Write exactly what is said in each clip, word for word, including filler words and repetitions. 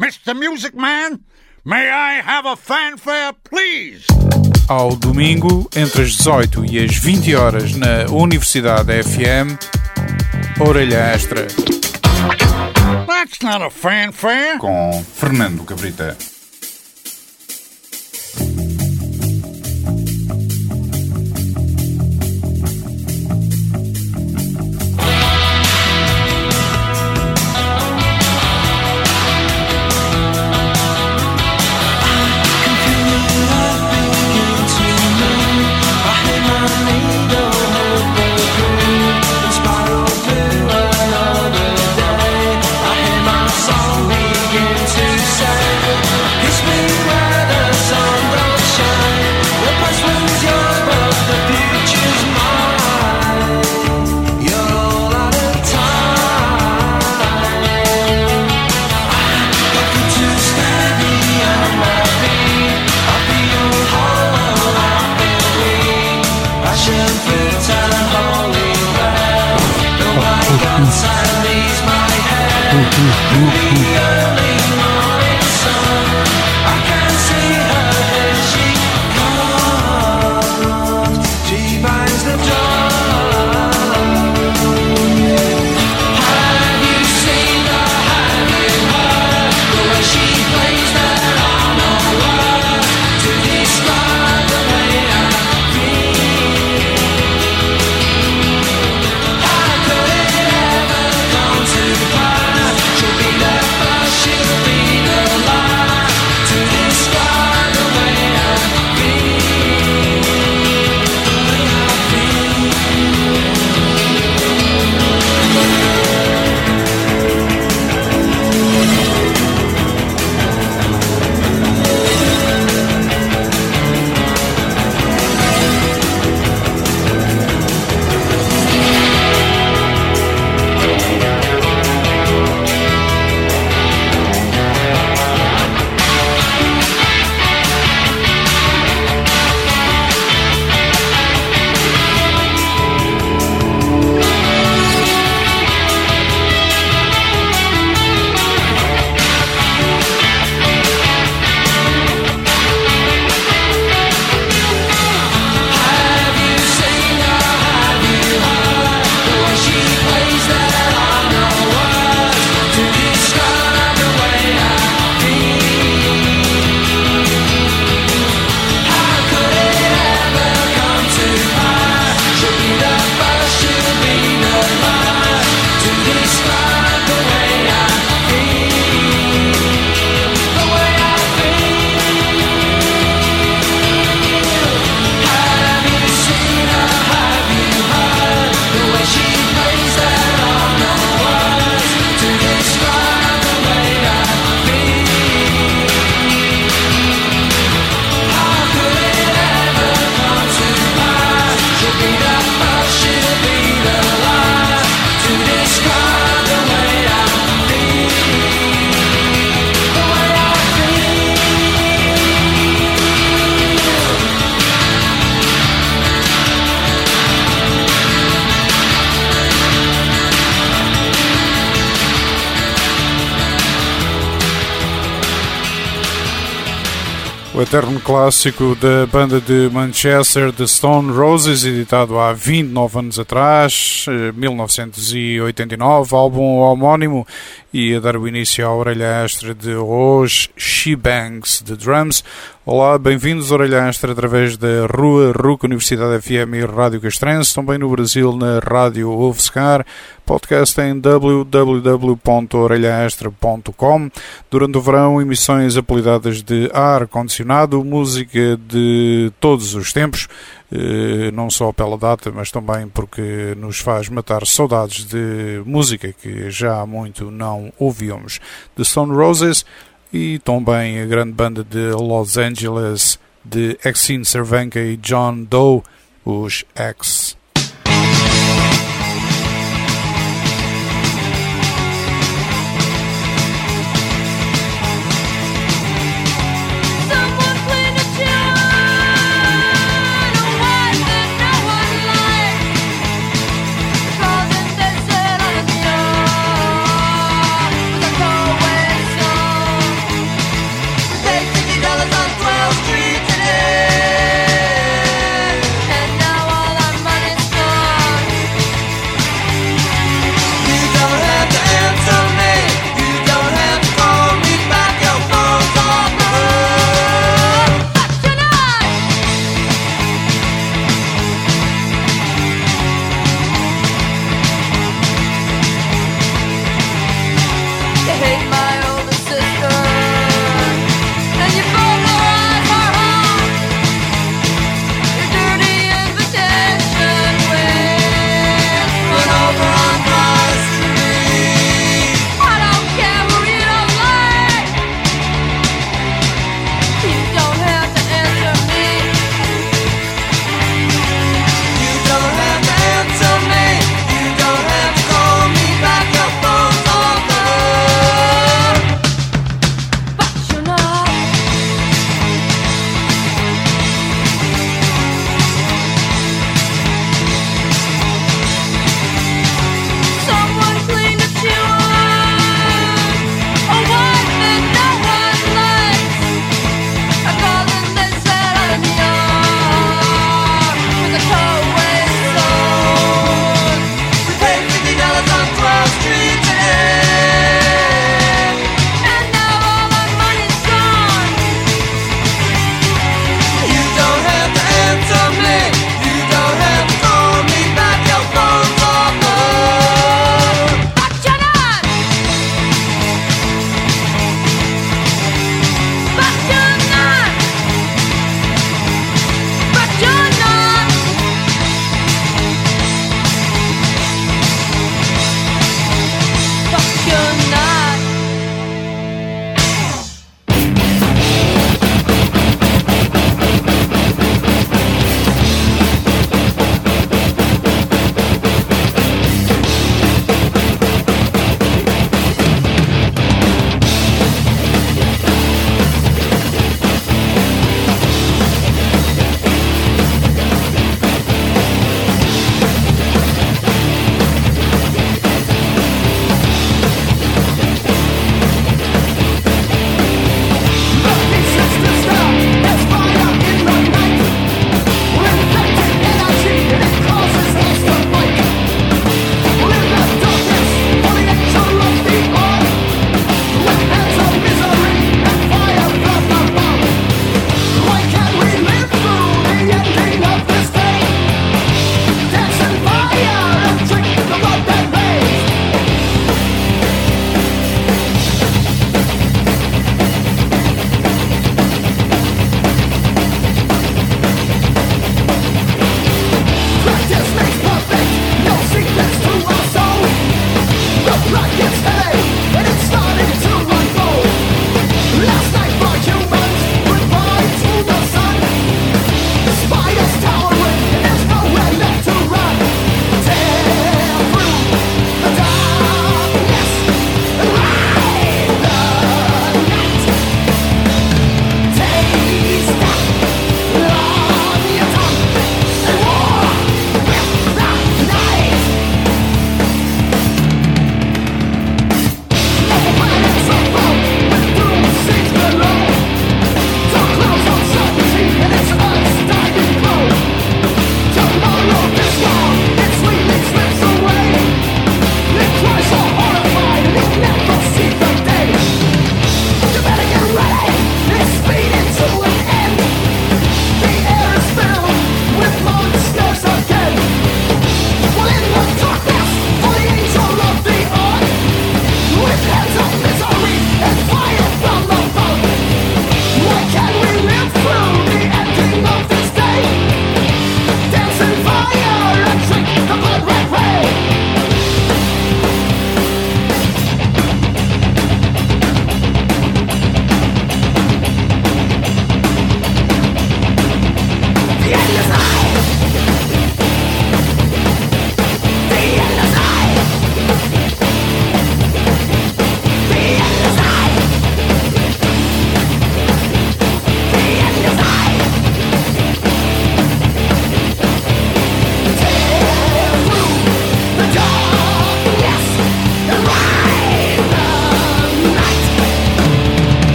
Mister Music Man, may I have a fanfare, please? Ao domingo, entre as dezoito e as vinte horas, na Universidade F M, Orelha Extra. That's not a fanfare. Com Fernando Cabrita. O eterno clássico da banda de Manchester, The Stone Roses, editado há vinte e nove anos atrás, mil novecentos e oitenta e nove, álbum homónimo, e a dar o início à Orelha Extra de hoje, She Bangs, de Drums. Olá, bem-vindos à Orelha Extra através da Rua R U C Universidade F M e Rádio Castrense, também no Brasil na Rádio UFSCar, podcast em w w w ponto orelha extra ponto com. Durante o verão, emissões apelidadas de ar-condicionado, música de todos os tempos, não só pela data, mas também porque nos faz matar saudades de música que já há muito não ouvíamos. The Stone Roses e também a grande banda de Los Angeles de Exene Cervenka e John Doe, os X. Cause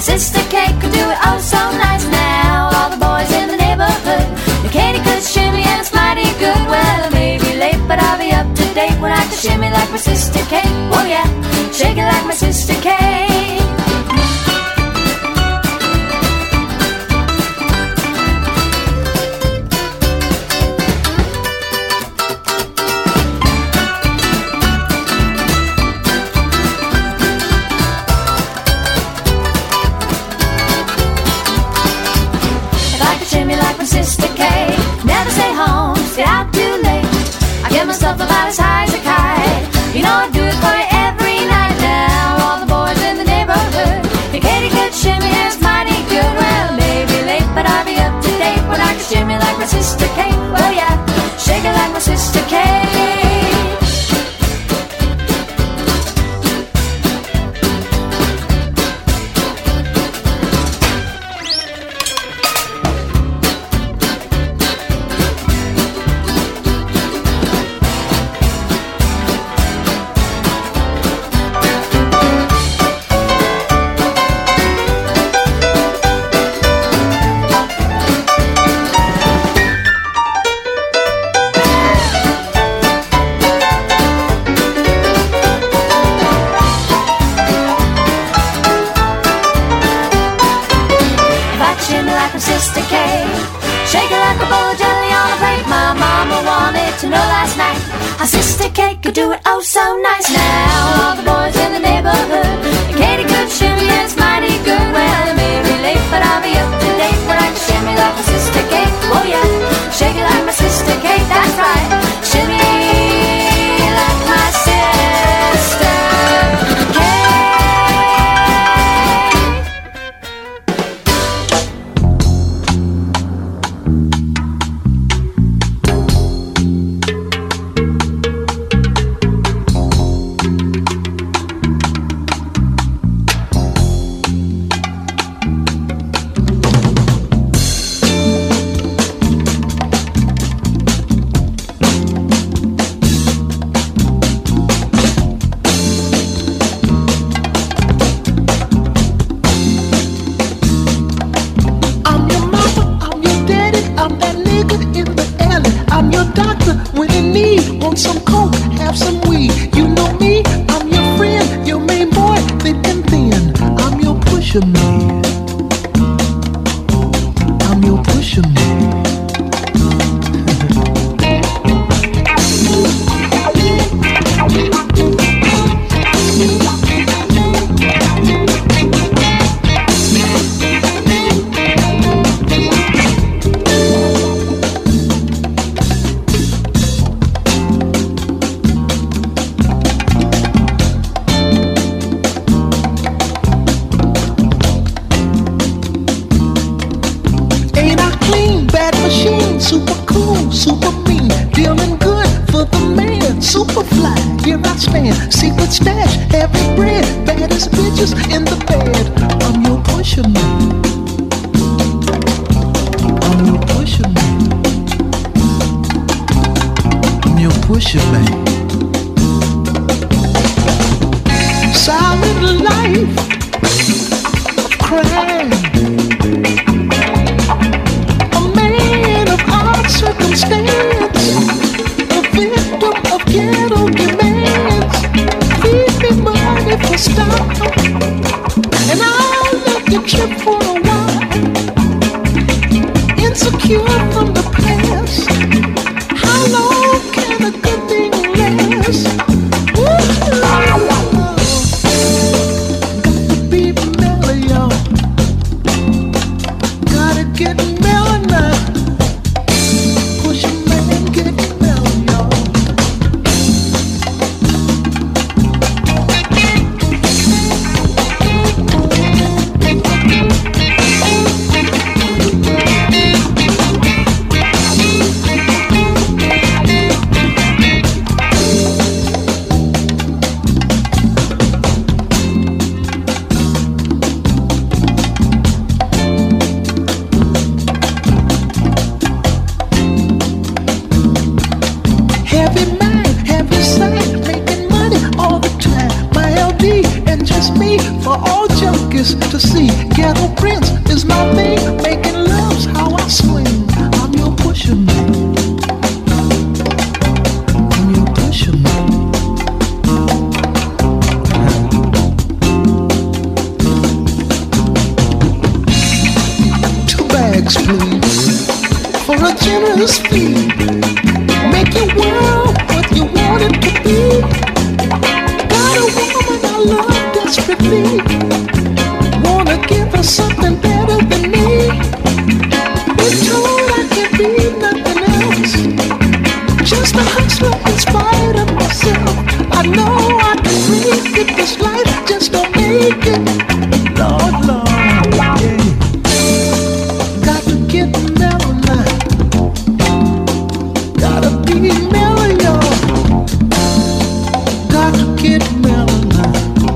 sister Kate could do it oh so nice now. All the boys in the neighborhood, the Katie could shimmy and it's mighty good. Well, I may be late, but I'll be up to date when I can shimmy like my sister Kate. Oh yeah, shake it like my sister Kate. Sister Kate, never stay home, stay out too late. I get myself about as high as a kite. You know I do it for you every night now. All the boys in the neighborhood, the Katie could shimmy and it's mighty good. Well, maybe late, but I'll be up to date when I can shimmy like my sister Kate. Oh yeah, shake it like my sister Kate. Our sister Kate could do it oh so nice now. All the boys in the neighborhood, and Katie could shimmy and it's mighty good. Well, I may be late, but I'll be up to date when I can shimmy like my sister Kate. Oh yeah, shake it like my sister Kate, that's right. Shimmy like my sister Kate. curious to see. Ghetto Prince is my thing. Making love's how I swing. I'm your pusher man. I'm your pusher man. Two bags, please, for a generous fee. Make your world what you want it to be. Got a woman I love desperately. Wanna give her something better than me. Been told I can't be nothing else. Just a hustler in spite of myself. I know I can make it. This life just don't make it. Lord, Lord, yeah. Got to get mellow now. Gotta be mellow, y'all. Got to get mellow now.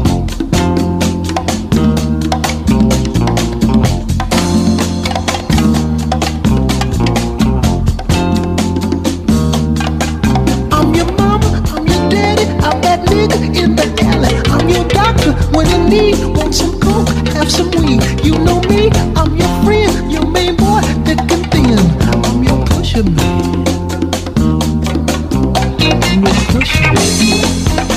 I'm your mama, I'm your daddy, I'm that nigga in the alley. I'm your doctor when you need. Want some coke, have some weed. You know me, I'm your friend, your main boy, thick and thin. I'm your pusher man. I'm your pusher man.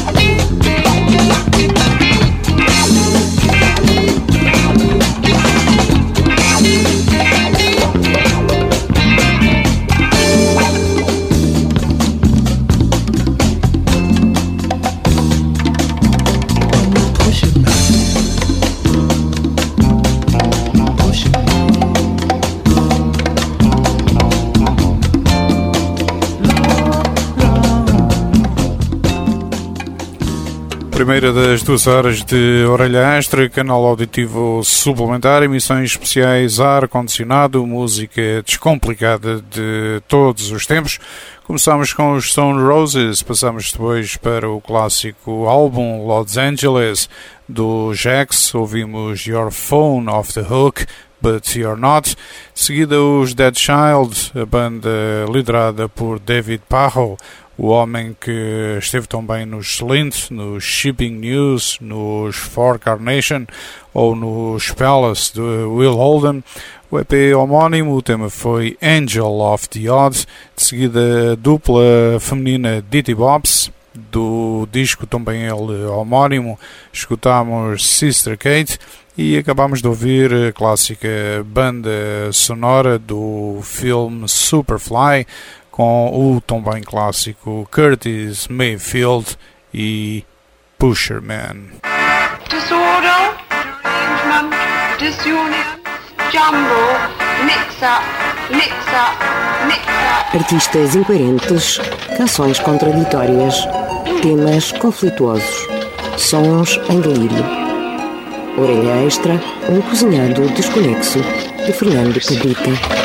Primeira das duas horas de Orelha Extra, canal auditivo suplementar, emissões especiais, ar-condicionado, música descomplicada de todos os tempos. Começámos com os Stone Roses, passamos depois para o clássico álbum Los Angeles do Jax, ouvimos Your Phone Off the Hook, But You're Not. De seguida os Dead Child, a banda liderada por David Parro, o homem que esteve também nos Slint, nos Shipping News, nos For Carnation ou nos Palace de Will Holden. O E P homónimo, o tema foi Angel of the Odd. De seguida a dupla feminina Ditty Bops, do disco também ele homónimo, escutámos Sister Kate e acabámos de ouvir a clássica banda sonora do filme Superfly, com o também clássico Curtis Mayfield e Pusher Man. Disorder, derangement, disunion, jumble, mix-up, mix-up, mix-up. Artistas incoerentes, canções contraditórias, temas conflituosos, sons em delírio. Orelha Extra, um cozinhado desconexo de Fernando Cabrita.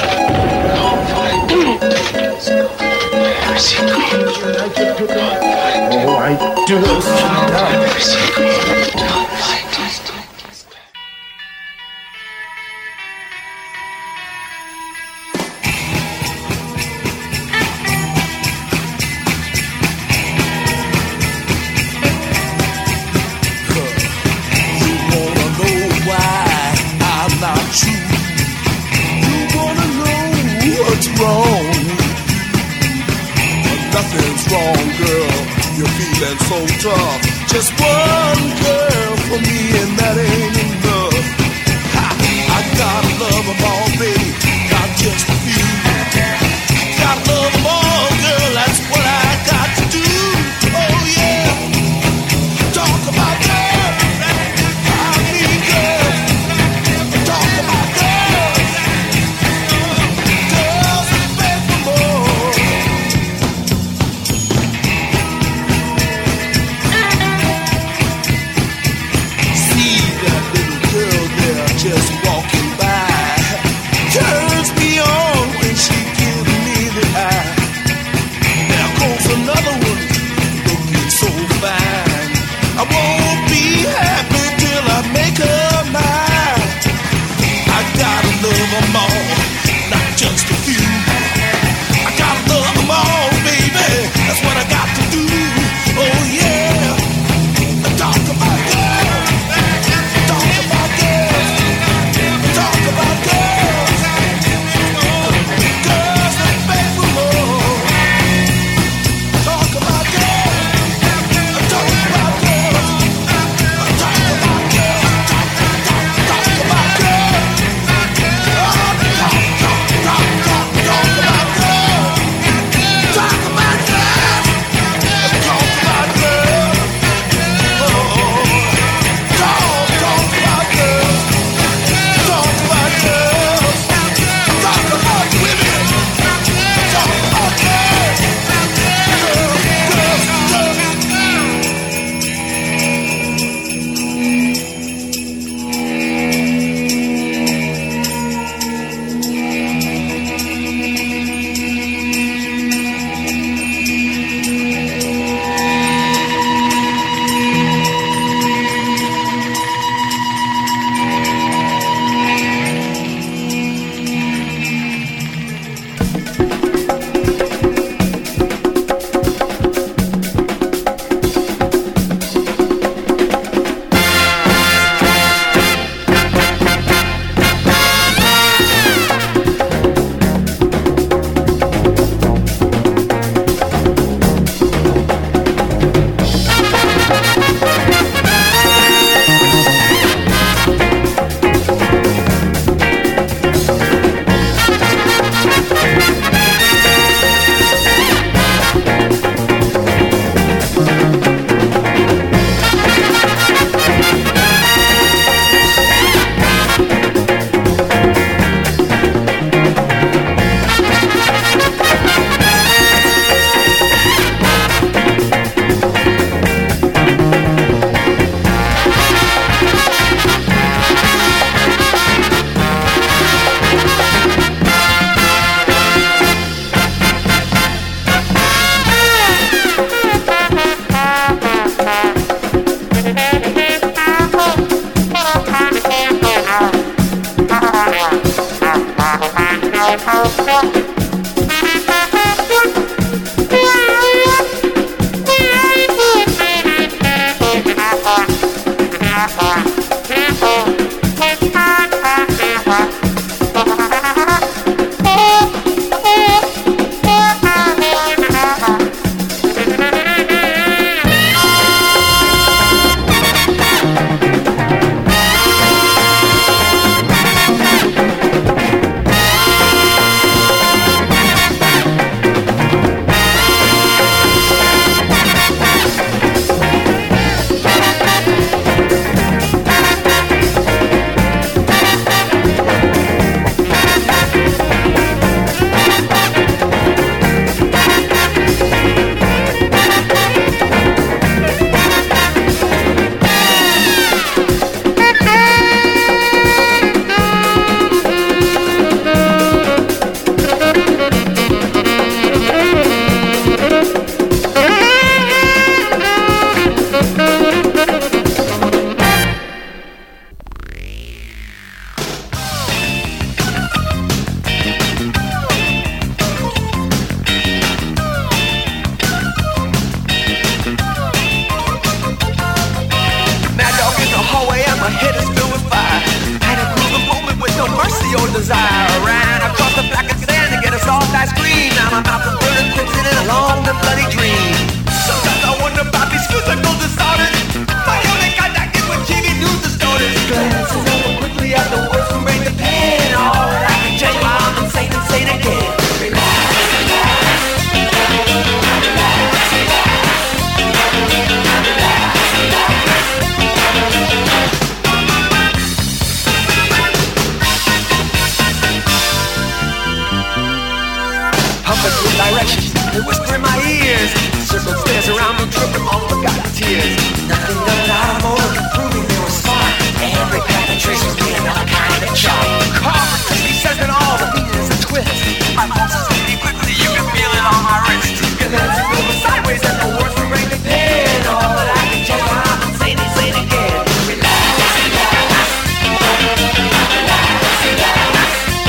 Oh, I do. Nothing's wrong, girl. You're feeling so tough. Just one girl for me, and that ain't enough. Ha! I gotta love them all, baby. Not just a few. Gotta love them all, girl. That's what I got to do. Oh yeah. Talk about girls. I mean girls. Talk about girls. Girls who beg for more. Just walking by turns me on when she gives me the eye. There goes another one looking so fine. I won't be happy till I make her mine. I gotta love them all, not just a few. I gotta love them all, baby. That's what I got to do. Oh yeah. Talk about girls. Talk about girls. years. Nothing done out of motor, proving they were smart. Every crack and trace was being another kind of chart. Carver, he says that all the meanings and twists. My pulse is beating quickly, you can feel it on my wrist. Glancing over sideways at the words to break the pen. All that I can tell you, I'm saying it, say it again. Relax, relax, relax, relax.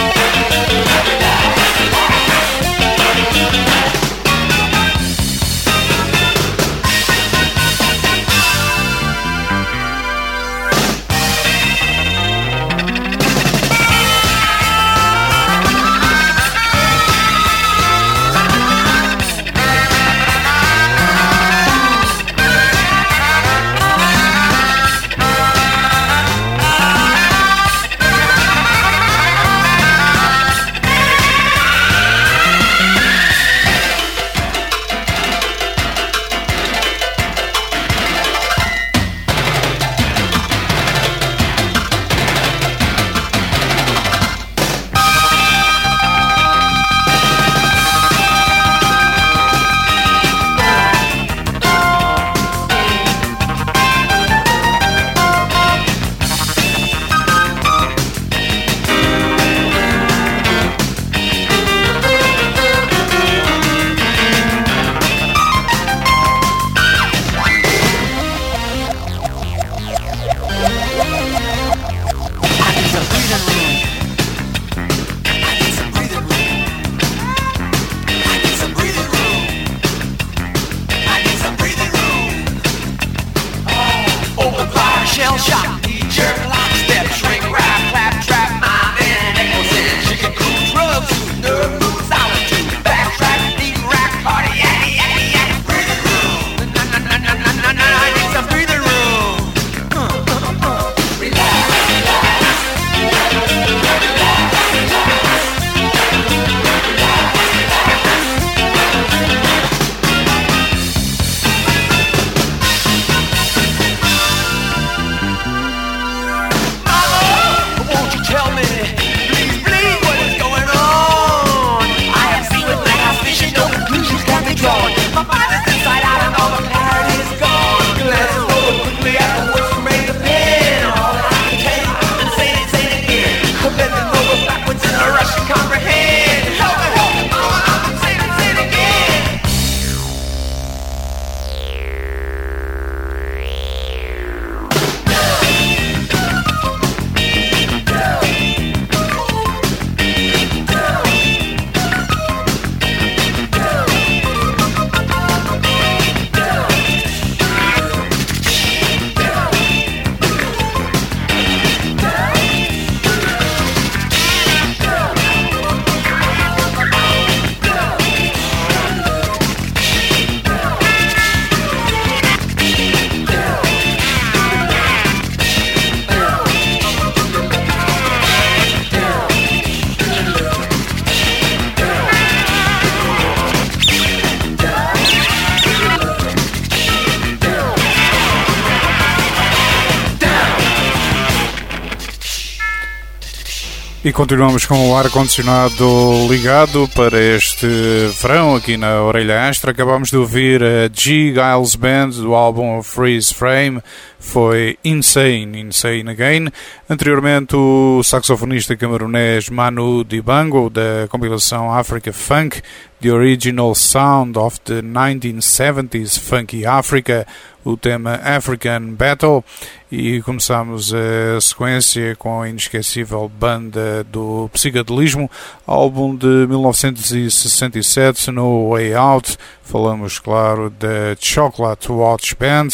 E continuamos com o ar-condicionado ligado para este verão aqui na Orelha Extra. Acabamos de ouvir a G. Giles Band do álbum Freeze Frame, foi Insane, Insane Again. Anteriormente o saxofonista camerunês Manu Dibango da compilação Africa Funk, The Original Sound of the nineteen seventies Funky Africa, o tema African Battle. E começamos a sequência com a inesquecível banda do psicadelismo, álbum de mil novecentos e sessenta e sete, No Way Out. Falamos, claro, da Chocolate Watch Band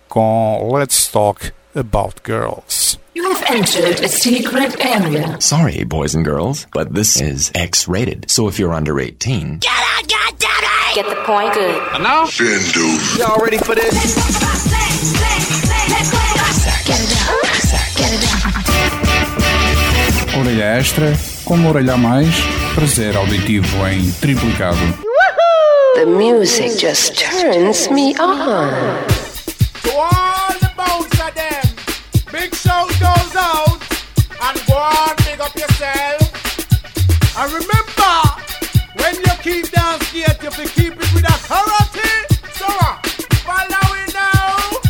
com Let's Talk About Girls. You have entered a secret area. Sorry, boys and girls, but this is X-rated. So if you're under eighteen... Get out, get down, get the point. Good. And now? Shindu. Y'all ready for this? Get it down. Get it down. Orelha Extra, com uma orelha a mais, prazer auditivo em triplicado. The music just turns me on. To all the bounce of them, big shout goes out, and go on, big up yourself. And remember, when you keep down skate, you have to keep it with authority. So, uh, follow it now.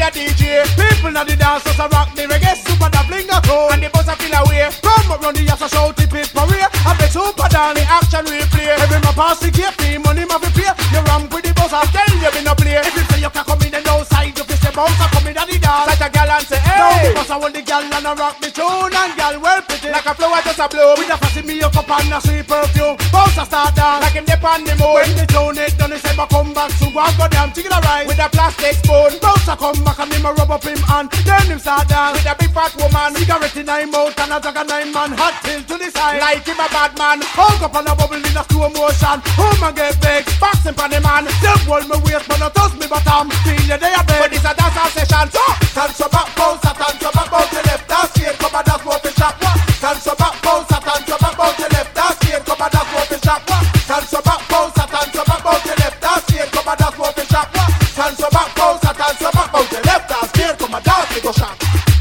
a D J. People na the dance just a rock the reggae super da bling a toe. And the buzz a feel away. Come up round the house a shout it pit parade. And the super down the action replay. Every ma pass the gate fee, money ma fi pay. You ramp with the buzz a tell you be no play. If you say you can come in and outside, you fi step out and come in at the dance. Like a gal and say hey. Now the buzz a hold the gal and a rock the tune. And gal well pretty like a flower just a blow. With a fussy me up and a sweet perfume. Buzz a start down like him dip on the moon. When the tune it done, he say ma come back soon. Go and go down, chicken a ride with a plastic spoon. Buzz a come back and him a rub up him hand. Then him start down with a big fat woman. Cigarette in nine mouth and a jug of nine man. Hot till to the side like him a bad man. Hug up on a bubble in a slow motion. Home and get big, boxing for the man. Still hold me waist but not touch me bottom. Feel you there a bed. But this a dance session. So dance your back, bounce a dance your back, bounce your left. Dance straight, come and dance what the shop. Dance your back, bounce a dance your back, bounce your left. Dance straight, come and dance what the shop. Dance your back, bounce a dance your back, bounce your left. Dance straight, come and dance what the shop. Dance your back, bounce a dance your back, bounce your left. Dance straight, come and dance the shop.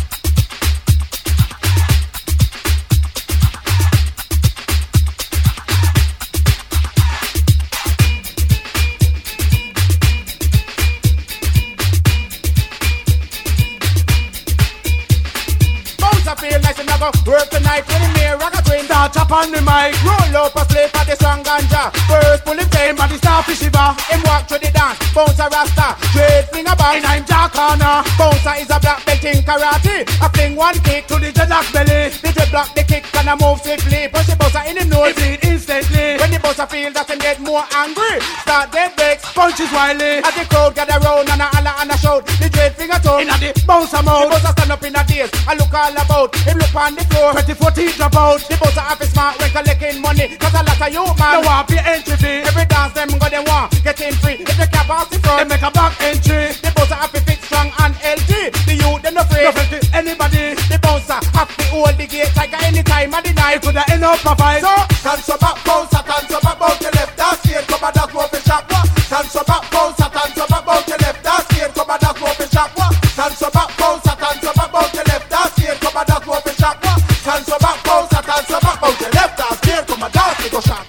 Feel nice and I go work tonight with the mirror, I got twin. Start chop on the mic, roll up a slip for the strong ganja. First pull him tame, but the starfish shiver. Him walk through the dance, bounce a rasta. Straight fling a ball, and I'm Jack Corner. Bouncer is a black belt in karate. I fling one kick to the dreadlock belly. The dreadlock the kick and I move swiftly. Push the bouncer in the nose, bleed instantly. When the bouncer feel that him get more angry, start dead breaks, punches wildly. As the crowd gather round and a holler and a shout, the dread finger toe in a the bouncer mouth. The bouncer stand up in a daze, I look all about. Him look on the floor, twenty-four teeth drop out. The bouncer have his smart when collecting money. Cause a lot of you man, they want pay entry fee. Every dance them go they want, get in free. If you can't pass the front, they make a back entry. The bouncer have to fit strong and healthy. The youth them no afraid, no afraid to anybody. The bouncer have to hold the gate like any time of the night. Could have end up a fight. So, dance your back, bouncer, dance your back, bounce your left. Dance straight, come and dance open shop. Dance your back, bouncer, dance your back, bounce your left. Dance straight, come and dance open shop. Dance your back, bouncer, dance your back, bounce your left. Dance straight, come and dance open shop. Dance your back, bouncer, dance your back, bounce your left. Dance straight, come and dance go shop.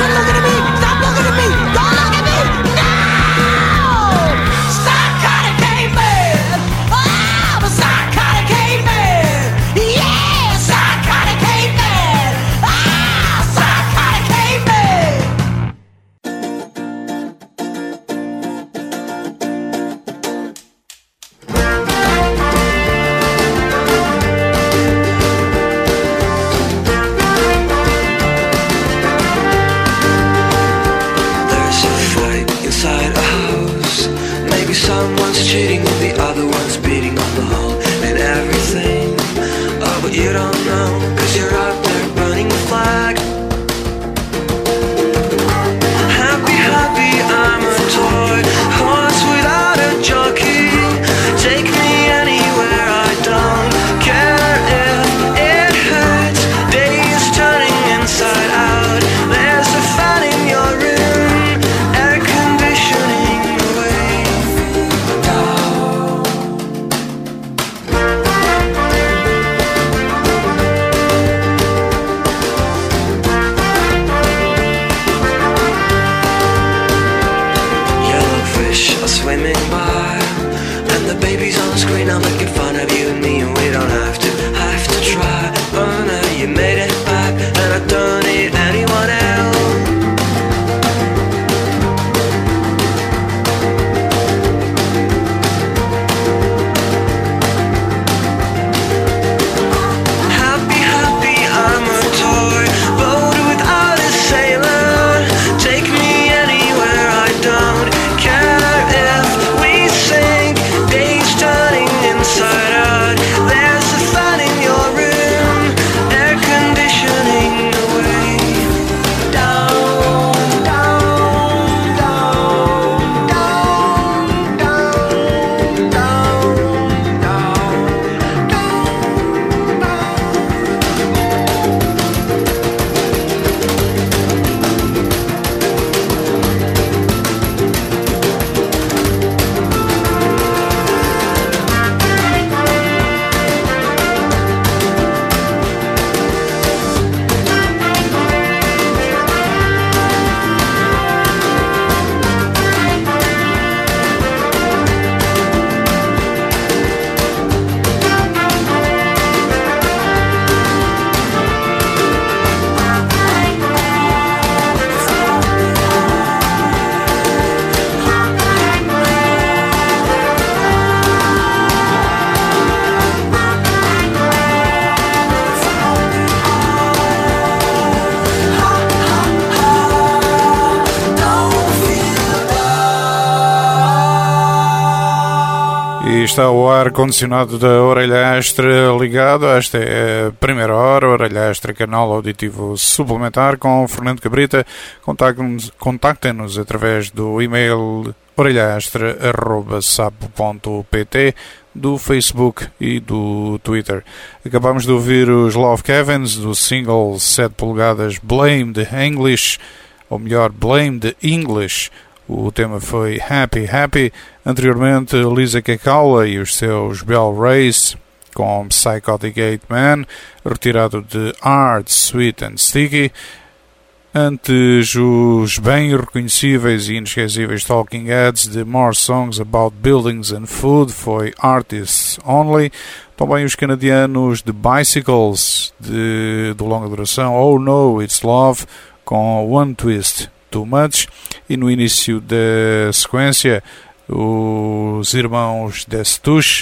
looking at me. Stop looking at me. Don't look at me. No! Psychotic caveman. I'm a psychotic caveman. Yeah, psychotic caveman. Ah, psychotic caveman. There's a fight inside a house. Maybe someone's cheating and the other one's beating on the hole and everything. Oh, but you don't know, cause you're out there burning the flag. Happy, happy, I'm a toy horse without a jockey. Take me anywhere, I don't care if it hurts. Days turning inside out. There's a fan in your room, air conditioning away. Yellowfish are swimming by, and the baby's on the screen. I'm making fun of you and me, and we don't have to, have to try. Oh no, you made it back, and I don't need anyone else. Happy, happy, I'm a toy boat without a sailor. Take me anywhere, I don't care if we sink. Days turning inside out. There's a fan in your room, air conditioning away. Down, down, down, down, down, down, down, E está o ar-condicionado da Orelha Extra ligado. Esta é a primeira hora, Orelha Extra, canal auditivo suplementar com Fernando Cabrita. Contactem-nos, contactem-nos através do e-mail orelhaextra arroba sapo ponto pt, do Facebook e do Twitter. Acabamos de ouvir os Love Cavens do single sete polegadas Blame the English, ou melhor, Blame the English. O tema foi Happy Happy. Anteriormente, Lisa Kekaula e os seus Bell Rays com Psychotic Eight Man, retirado de Hard, Sweet and Sticky. Antes, os bem reconhecíveis e inesquecíveis Talking Heads de More Songs About Buildings and Food foi Artists Only. Também os canadianos The Bicycles, de, de longa duração Oh No, It's Love, com One Twist Too Much. E no início da sequência, os irmãos Destush,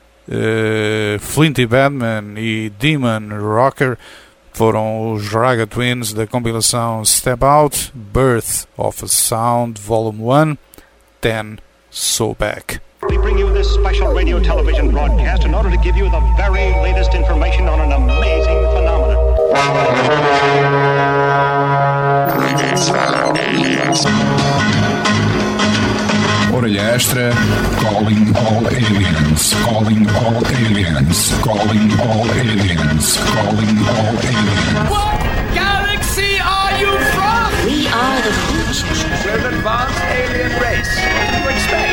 uh, Flinty Badman e Demon Rocker foram os Raga Twins da compilação Step Out, Birth of a Sound, Volume one, ten, So Back. We bring you this special radio television broadcast in order to give you the very latest information on an amazing phenomenon. Orelha Extra, calling all aliens, calling all aliens, calling all aliens, calling all aliens. What galaxy are you from? We are the Hoochies. We're an advanced alien race. What do you expect?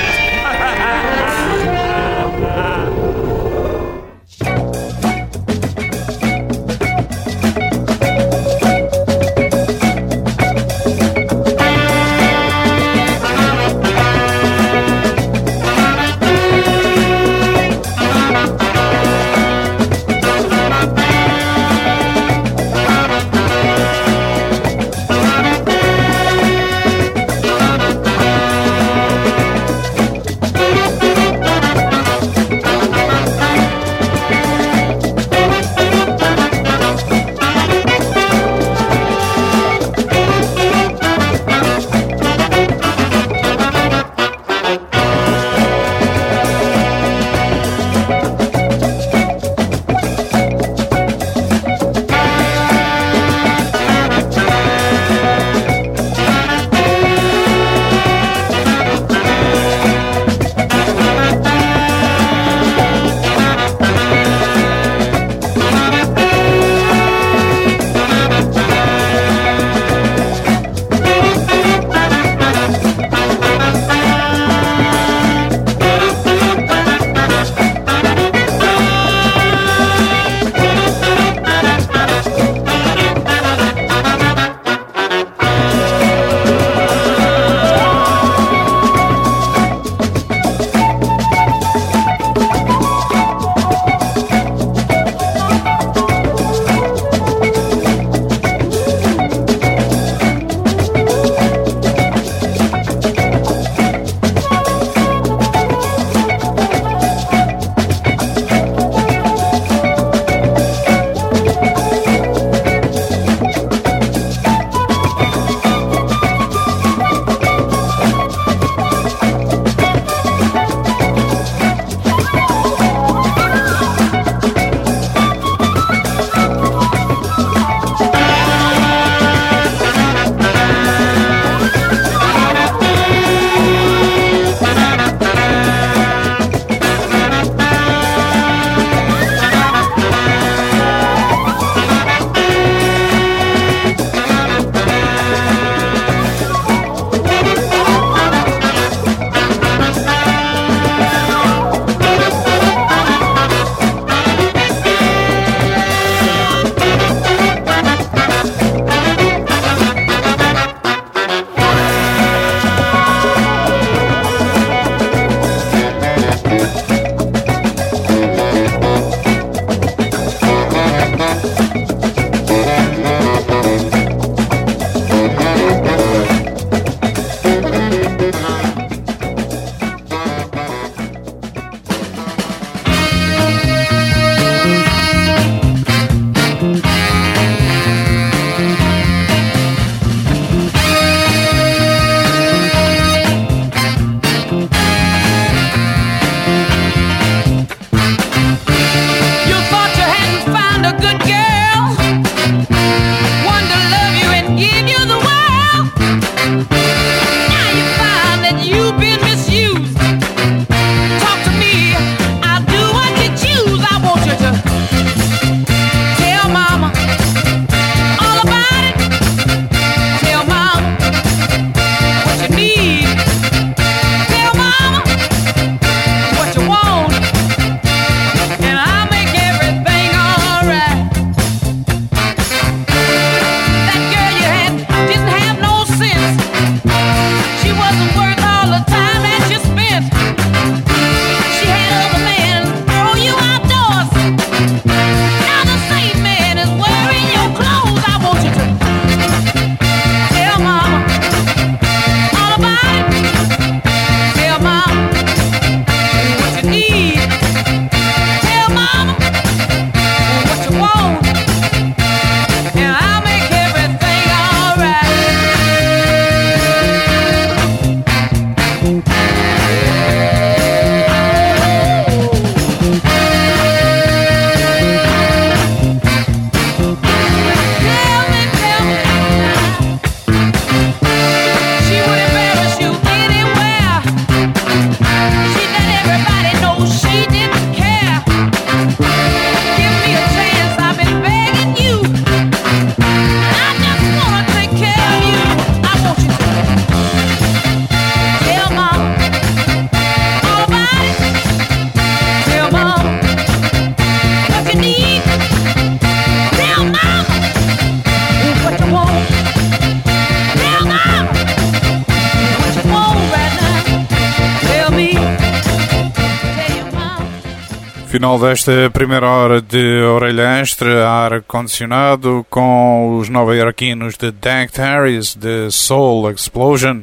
Final desta primeira hora de Orelha Extra, ar-condicionado, com os nova-iorquinos de Dag Harris, de Soul Explosion,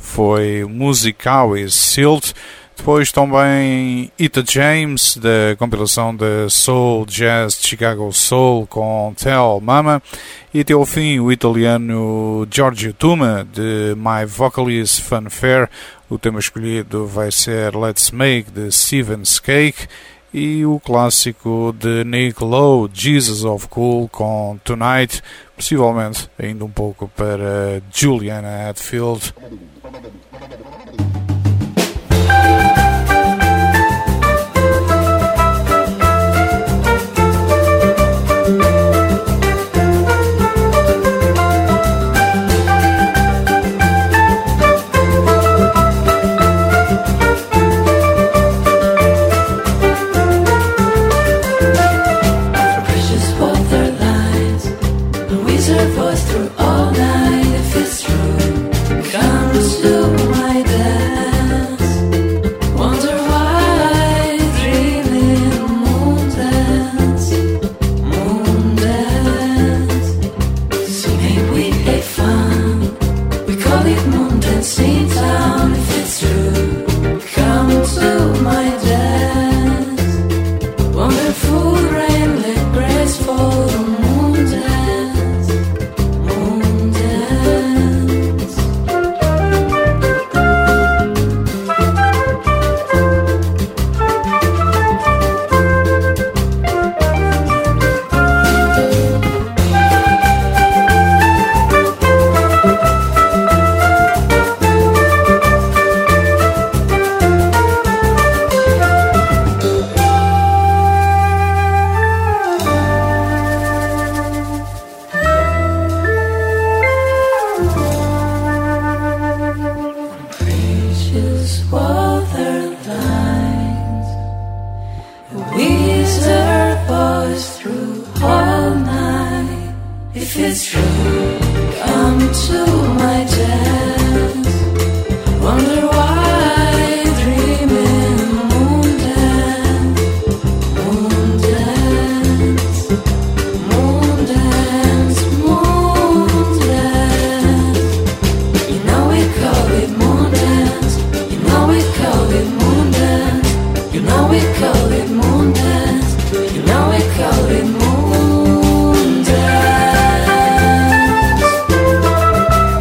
foi Musical e Silt. Depois também Etta James, da compilação de Soul Jazz Chicago Soul, com Tell Mama. E até ao fim o italiano Giorgio Tuma, de My Vocalist Fanfare. O tema escolhido vai ser Let's Make, de Stephen's Cake. E o clássico de Nick Lowe, Jesus of Cool, com Tonight, possivelmente ainda um pouco para Juliana Hatfield. Moon dance.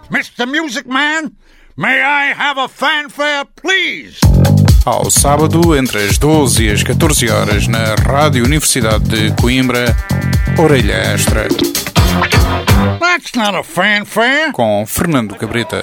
Mister Music Man, may I have a fanfare, please? Ao sábado, entre as doze e as catorze horas, na Rádio Universidade de Coimbra, Orelha Extra. That's not a fanfare. Com Fernando Cabrita.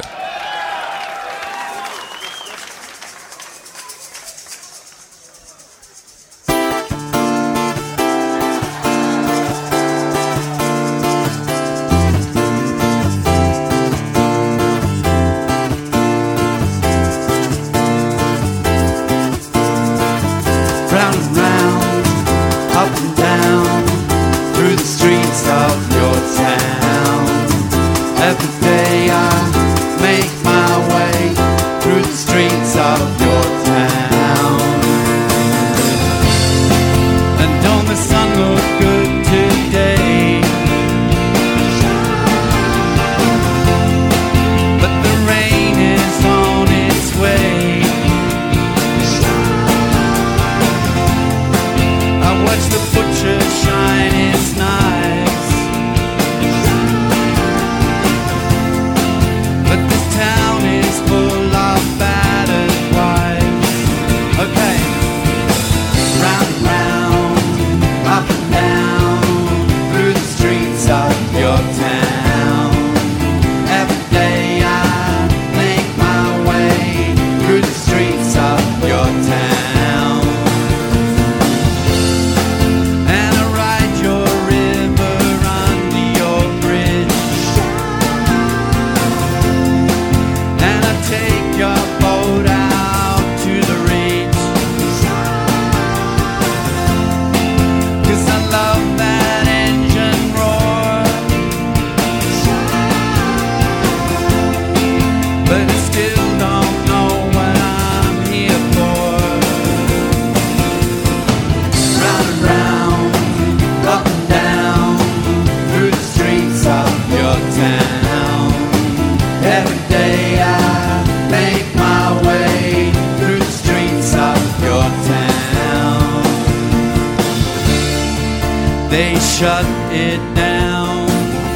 They shut it down.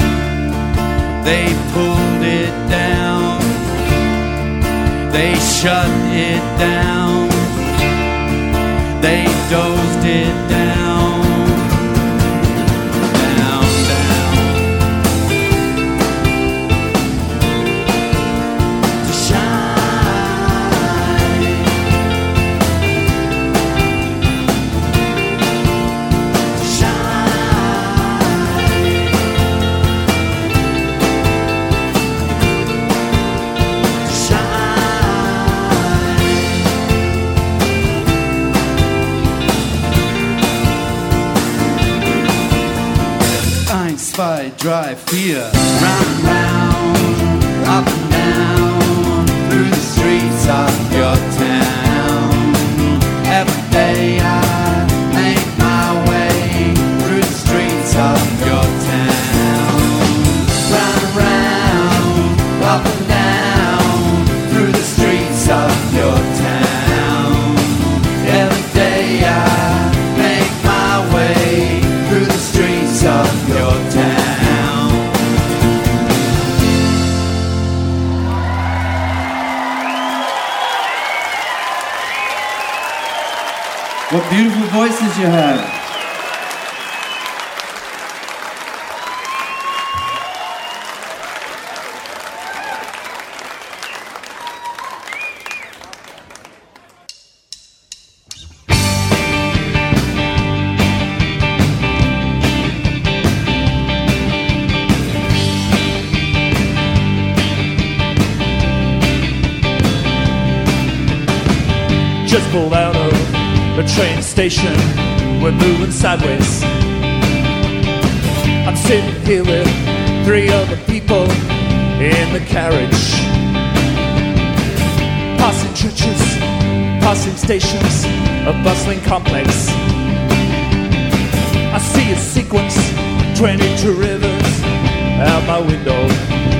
They pulled it down. They shut it down. They dozed it down. Down, down. To shine. To Zwei, drei, vier. Round and round, up and down, through the streets of your town. Every day I make my way through the streets of your town. Round and round, up and down, through the streets of your town. Every day I make my way through the streets of your town. What beautiful voices you have. Just pulled out of the train station, we're moving sideways. I'm sitting here with three other people in the carriage. Passing churches, passing stations, a bustling complex. I see a sequence, twenty-two rivers out my window,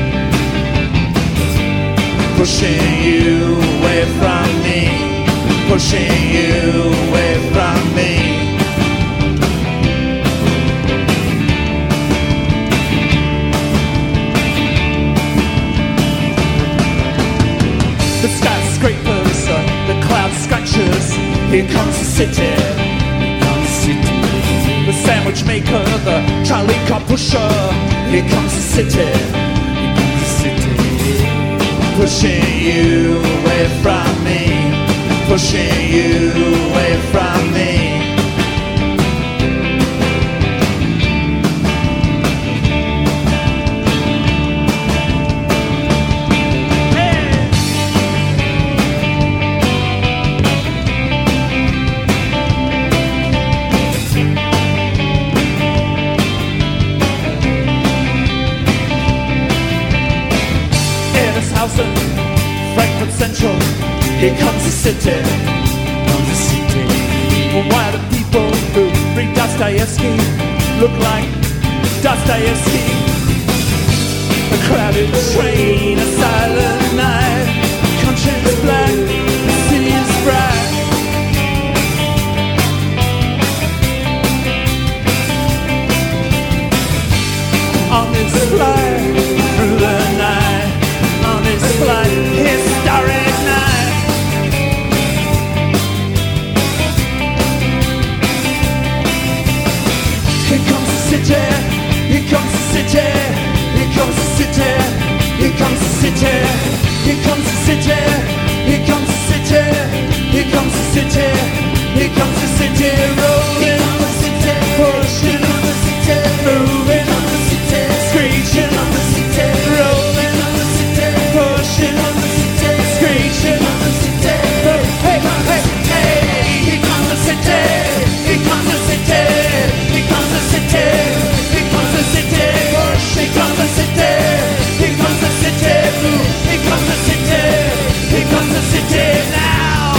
pushing you away from me, pushing you away from me. here comes the city. Here comes the city. The sandwich maker, the trolley car pusher. Here comes the city. Here comes the city. Pushing you away from me. Pushing you away from me. Frankfurt Central, here comes the city. Comes the city. Well, why do people who read Dostoevsky look like Dostoevsky? A crowded train, a silent night. Country is black, the city is bright. On this flight through the night. On this flight, historic night. Here comes the city. Here comes the city. Here comes the city. Here comes the city. Here comes the city. Here comes the city. Here comes the city. Here comes the city. Rolling on the city. Pushing on the city. Moving on the city. Screeching on the city. Rolling on the city. Pushing on the city. Screeching on the city. Hey, hey, hey, hey. Here comes the city. Here comes the city. Here comes the city. Here comes the city. Push. Here comes the city. Here comes the city. Here comes the city. Here comes the city now.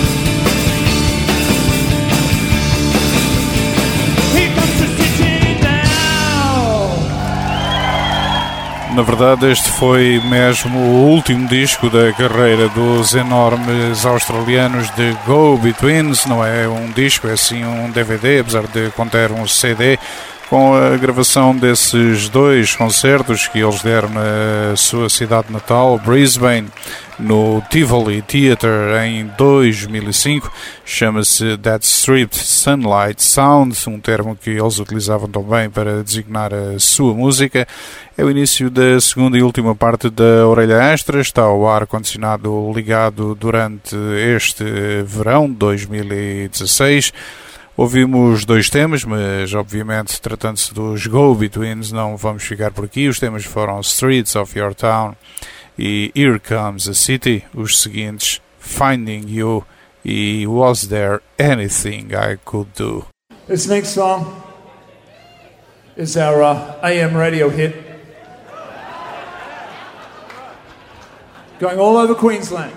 Here comes the city now. Na verdade, este foi mesmo o último disco da carreira dos enormes australianos de Go-Betweens. Não é um disco, é sim um D V D, apesar de conter um C D, com a gravação desses dois concertos que eles deram na sua cidade natal, Brisbane, no Tivoli Theatre em dois mil e cinco. Chama-se That Stripped Sunlight Sound, um termo que eles utilizavam também para designar a sua música. É o início da segunda e última parte da Orelha Extra. Está o ar-condicionado ligado durante este verão de dois mil e dezasseis. Ouvimos dois temas, mas obviamente tratando-se dos Go-Betweens não vamos ficar por aqui. Os temas foram Streets of Your Town e Here Comes the City. Os seguintes, Finding You e Was There Anything I Could Do. This next song is our uh, A M radio hit. Going all over Queensland.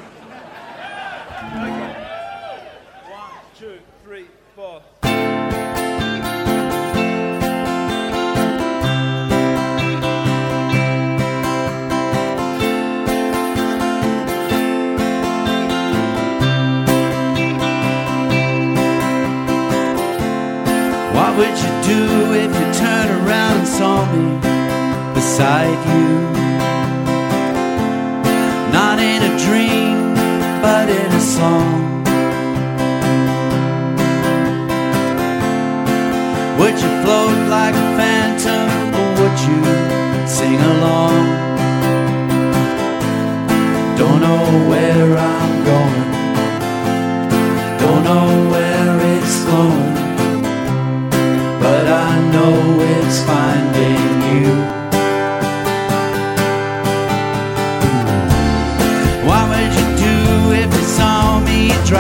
What would you do if you turned around and saw me beside you? Not in a dream, but in a song. Would you float like a phantom, or would you sing along? Don't know where I'm going, don't know where it's going, but I know it's finding you. What would you do if you saw me drive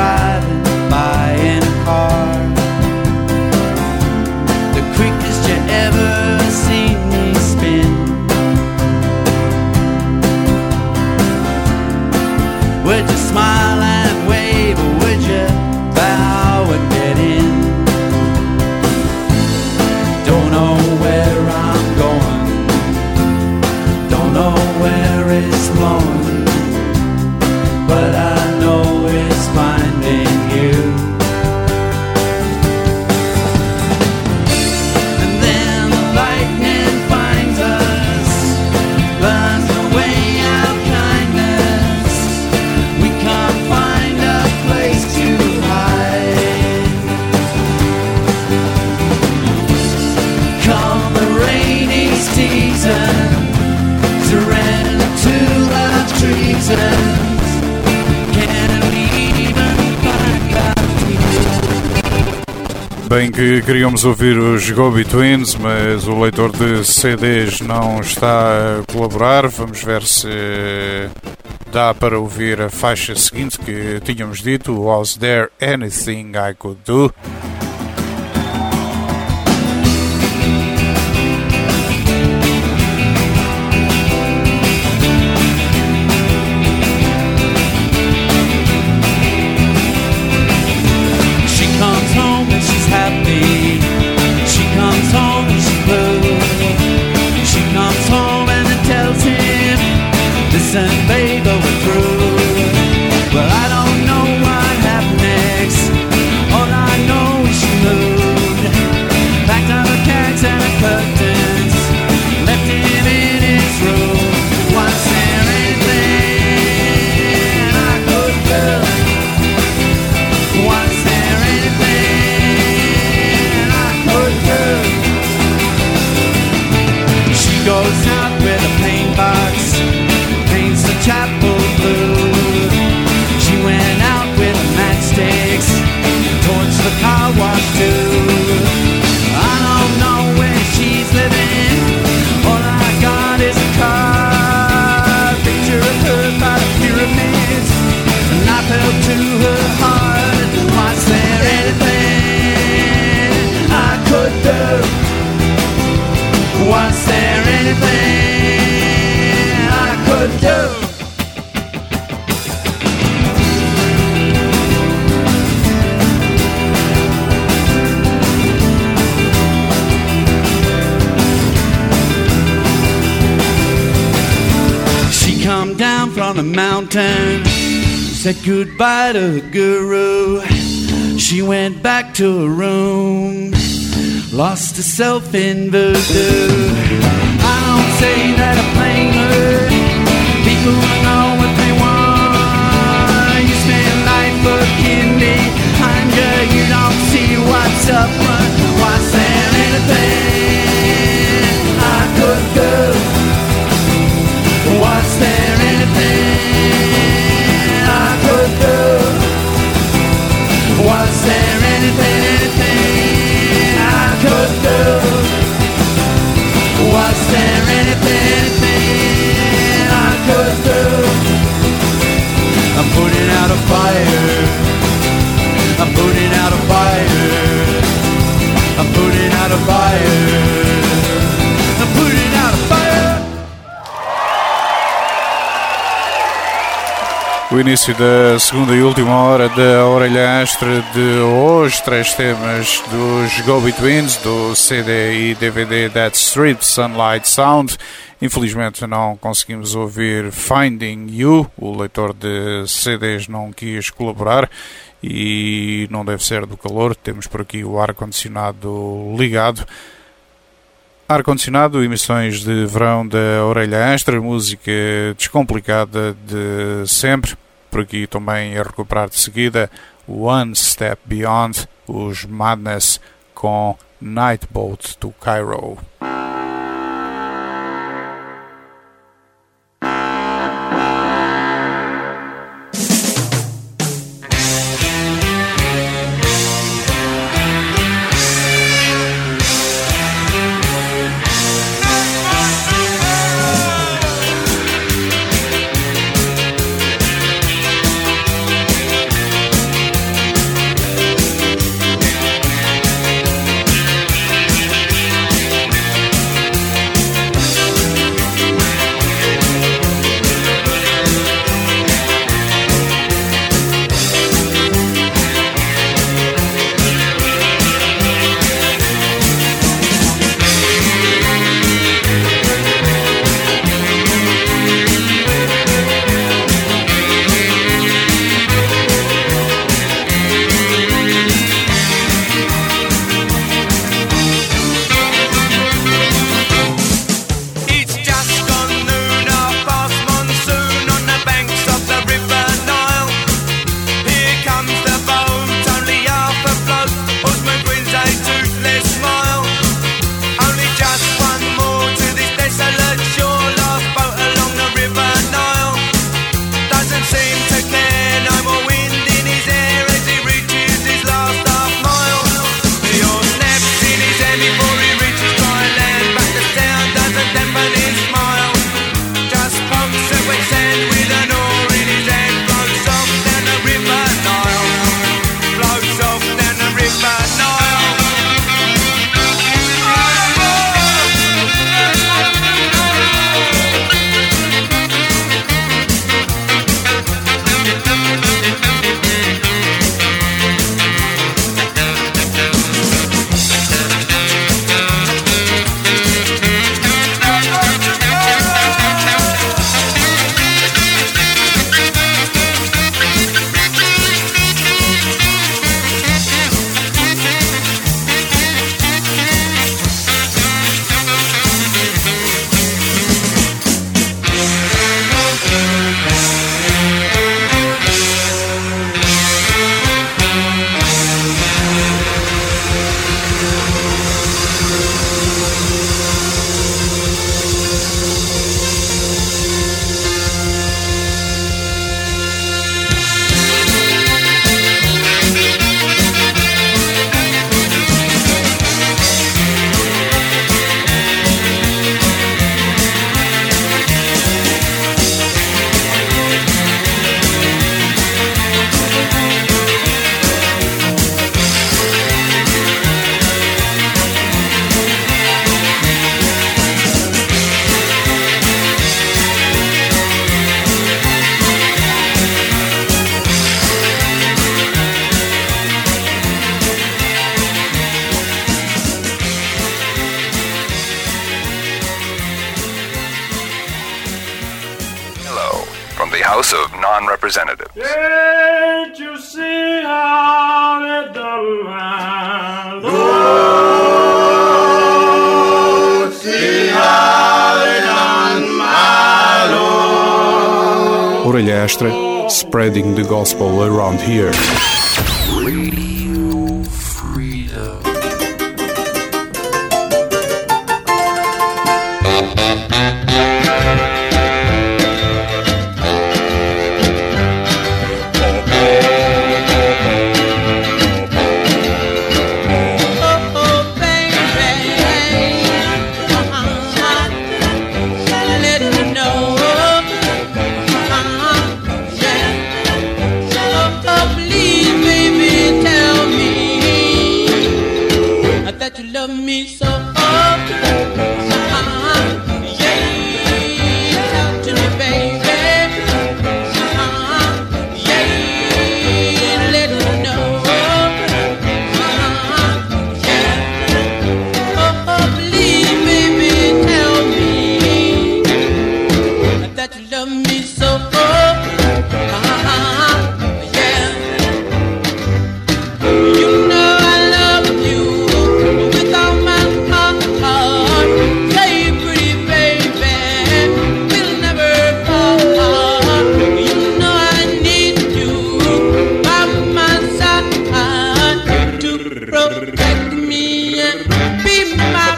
Bem que queríamos ouvir os Go-Betweens, mas o leitor de C Ds não está a colaborar. Vamos ver se dá para ouvir a faixa seguinte que tínhamos dito, Was There Anything I Could Do? Listen, baby, we're through. Well, I don't know what happened next. All I know is she moved. Packed up her cats and her curtains, left him in his room. Was there anything I could do? Was there anything I could do? She goes out with a paint box, the chapel blue. She went out with matchsticks towards the car wash too. I don't know where she's living. All I got is a car, picture of her by the pyramids, and I fell to her heart. Was there anything I could do? Was there anything I could do? Come down from the mountain, said goodbye to her guru. She went back to her room, lost herself in voodoo. I don't say that I blame her. People know what they want. You spend life fucking behind her. You don't see what's up front. Was there anything I could do? Was there anything I could do? Was there anything, anything I could do? Was there anything, anything I could do? I'm putting out a fire. I'm putting out a fire. I'm putting out a fire. I'm putting out a fire. O início da segunda e última hora da Orelha Extra de hoje, três temas dos Go-Betweens, do C D e D V D That Street Sunlight Sound. Infelizmente não conseguimos ouvir Finding You, o leitor de C Ds não quis colaborar e não deve ser do calor, temos por aqui o ar-condicionado ligado. Ar-condicionado, emissões de verão da Orelha Extra, música descomplicada de sempre. Por aqui também a recuperar de seguida One Step Beyond, os Madness com Nightboat to Cairo. his hand with an oar in his hand. Floats off down the river Nile. Floats off down the river Nile. House of Non-Representatives. Can't you see how it done my Lord? See how it done my Lord. Orelha Extra, spreading the gospel around here. Radio Freedom.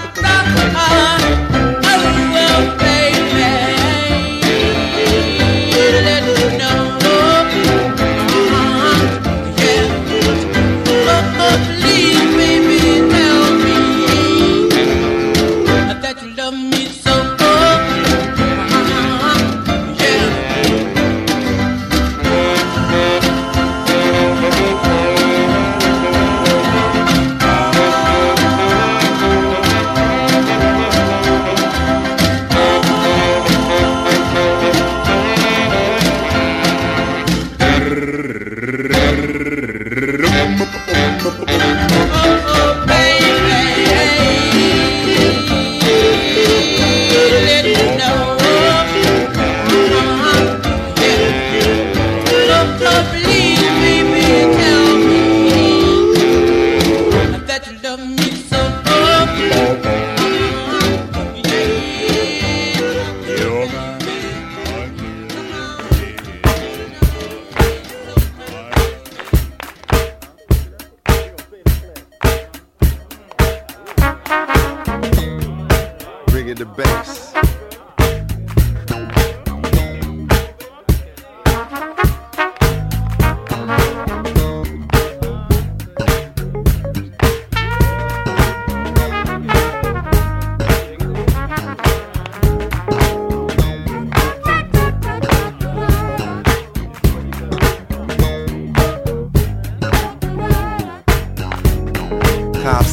Yeah.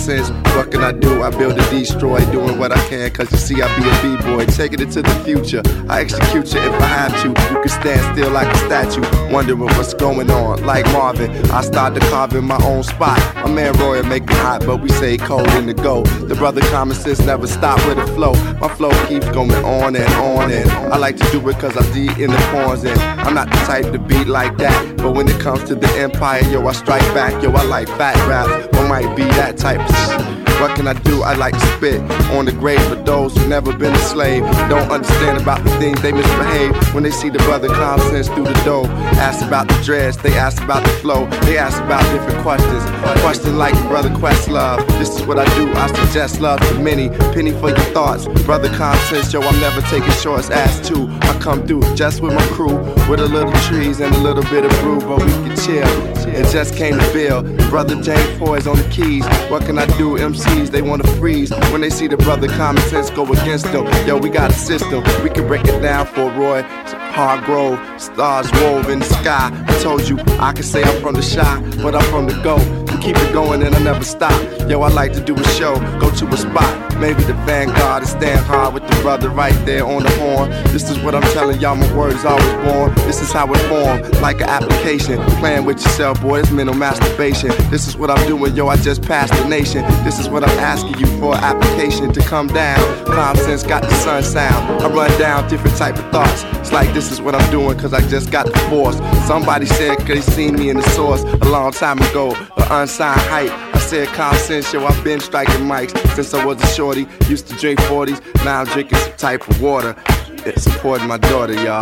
sense. What can I do? I build and destroy, doing what I can, cause you see I be a B-boy. Taking it to the future, I execute you if I have to. You can stand still like a statue, wondering what's going on. Like Marvin, I start to carve in my own spot. My man Roy make it hot, but we say cold in the go. The brother common sense never stop with the flow. My flow keeps going on and on, and I like to do it cause I D in the corns, and I'm not the type to beat like that. But when it comes to the empire, yo, I strike back. Yo, I like fat raps, or might be that type of shit. What can I do? I like to spit on the grave for those who never been a slave. Don't understand about the things they misbehave when they see the brother common sense through the door. Ask about the dreads, they ask about the flow, they ask about different questions. Question like brother Questlove. This is what I do, I suggest love to many. Penny for your thoughts, brother common sense, yo, I'm never taking shorts. Ass too, I come through just with my crew, with a little trees and a little bit of brew, but we can chill. It just came to Bill, brother James Foy's on the keys. What can I do? M Cs, they wanna freeze when they see the brother common sense go against them. Yo, we got a system, we can break it down for Roy Hargrove. Stars wove in the sky. I told you I can say I'm from the shy, but I'm from the go. Keep it going and I never stop. Yo, I like to do a show, go to a spot, maybe the Vanguard, and stand hard with the brother right there on the horn. This is what I'm telling y'all, my word is always born. This is how it formed, like an application. Playing with yourself, boy, it's mental masturbation. This is what I'm doing, yo, I just passed the nation. This is what I'm asking you for, application to come down. Common sense got the sun sound. I run down different type of thoughts. It's like this is what I'm doing, cause I just got the force. Somebody said they seen me in the source a long time ago, but unsigned hype. I said common sense, yo, I've been striking mics since I was a shorty. Used to drink forties, now I'm drinking some type of water. It's supporting my daughter, y'all.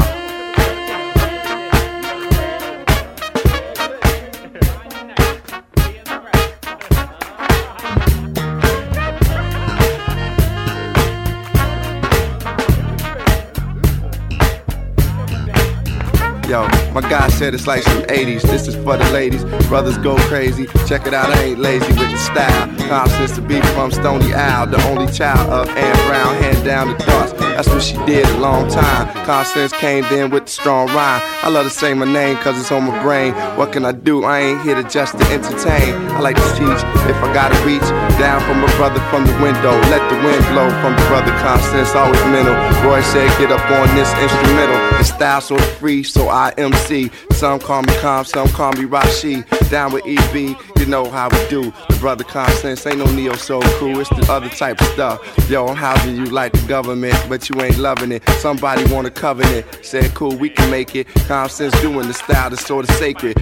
Yo, my guy said it's like some eighties. This is for the ladies. Brothers go crazy. Check it out, I ain't lazy with the style. Common sense to be from Stony Owl, the only child of Ann Brown, hand down the thoughts. That's what she did a long time. Common sense came then with the strong rhyme. I love to say my name cause it's on my brain. What can I do? I ain't here to just to entertain. I like to teach if I gotta reach down from a brother from the window. Let the wind blow from the brother. Common sense always mental. Roy said get up on this instrumental. The style so free, so I M C. Some call me Calm, some call me Rashi. Down with E B, you know how we do. The brother common sense ain't no neo soul crew. It's the other type of stuff. Yo, I'm housing you like the government, but you ain't loving it. Somebody want a covenant. Said cool, we can make it. Common sense doing the style that's sort of sacred.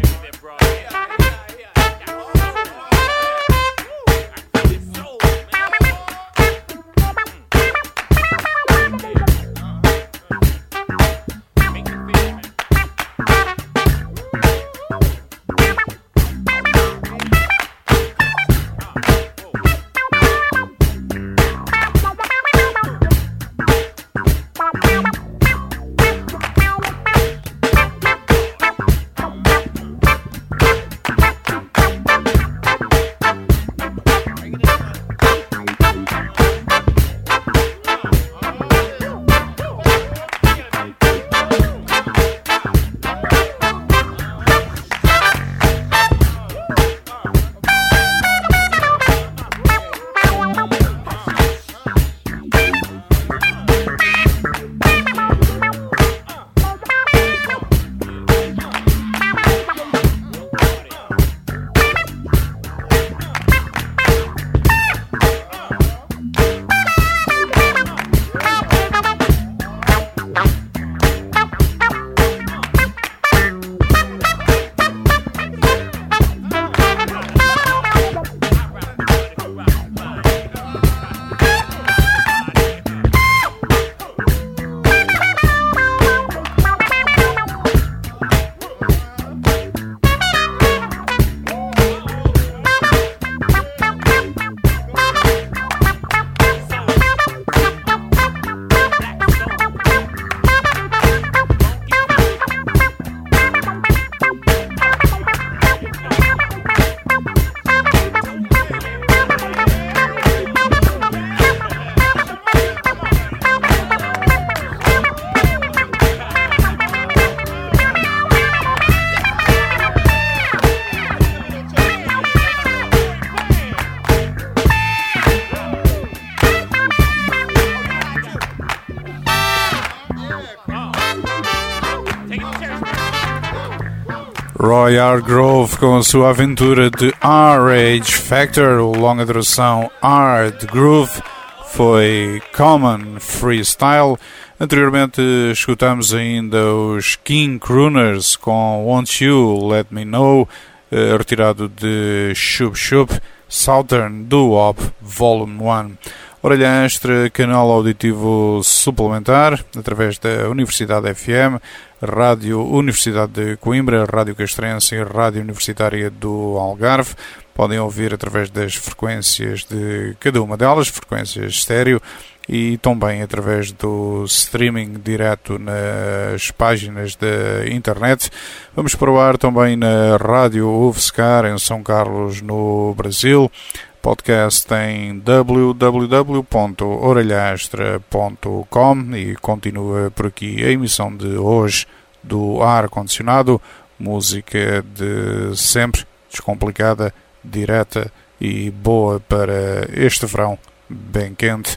Roy Hargrove com a sua aventura de R-Age Factor, o longa duração Hard Groove, foi Common Freestyle. Anteriormente escutamos ainda os King Crooners com Won't You Let Me Know, eh, retirado de Shub Shub, Southern Doo-Wop Volume um. Orelha Extra, canal auditivo suplementar, através da Universidade F M, Rádio Universidade de Coimbra, Rádio Castrense e Rádio Universitária do Algarve. Podem ouvir através das frequências de cada uma delas, frequências estéreo, e também através do streaming direto nas páginas da internet. Vamos para o ar também na Rádio U F S C A R em São Carlos, no Brasil. Podcast em w w w ponto orelha extra ponto com e continua por aqui a emissão de hoje do Ar Condicionado, música de sempre, descomplicada, direta e boa para este verão bem quente.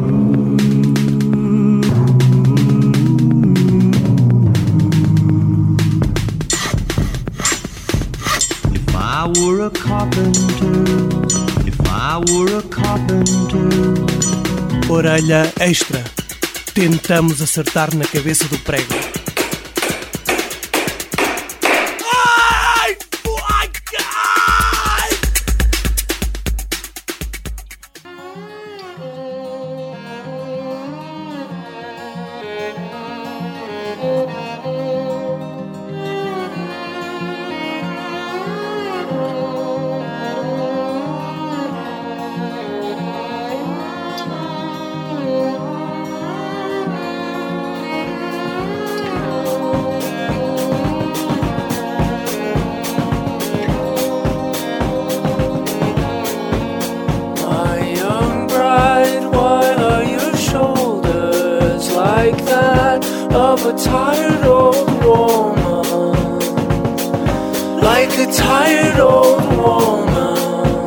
If I were a carpenter, if I were a carpenter. Orelha Extra. Tentamos acertar na cabeça do prego. of a tired old woman, like a tired old woman.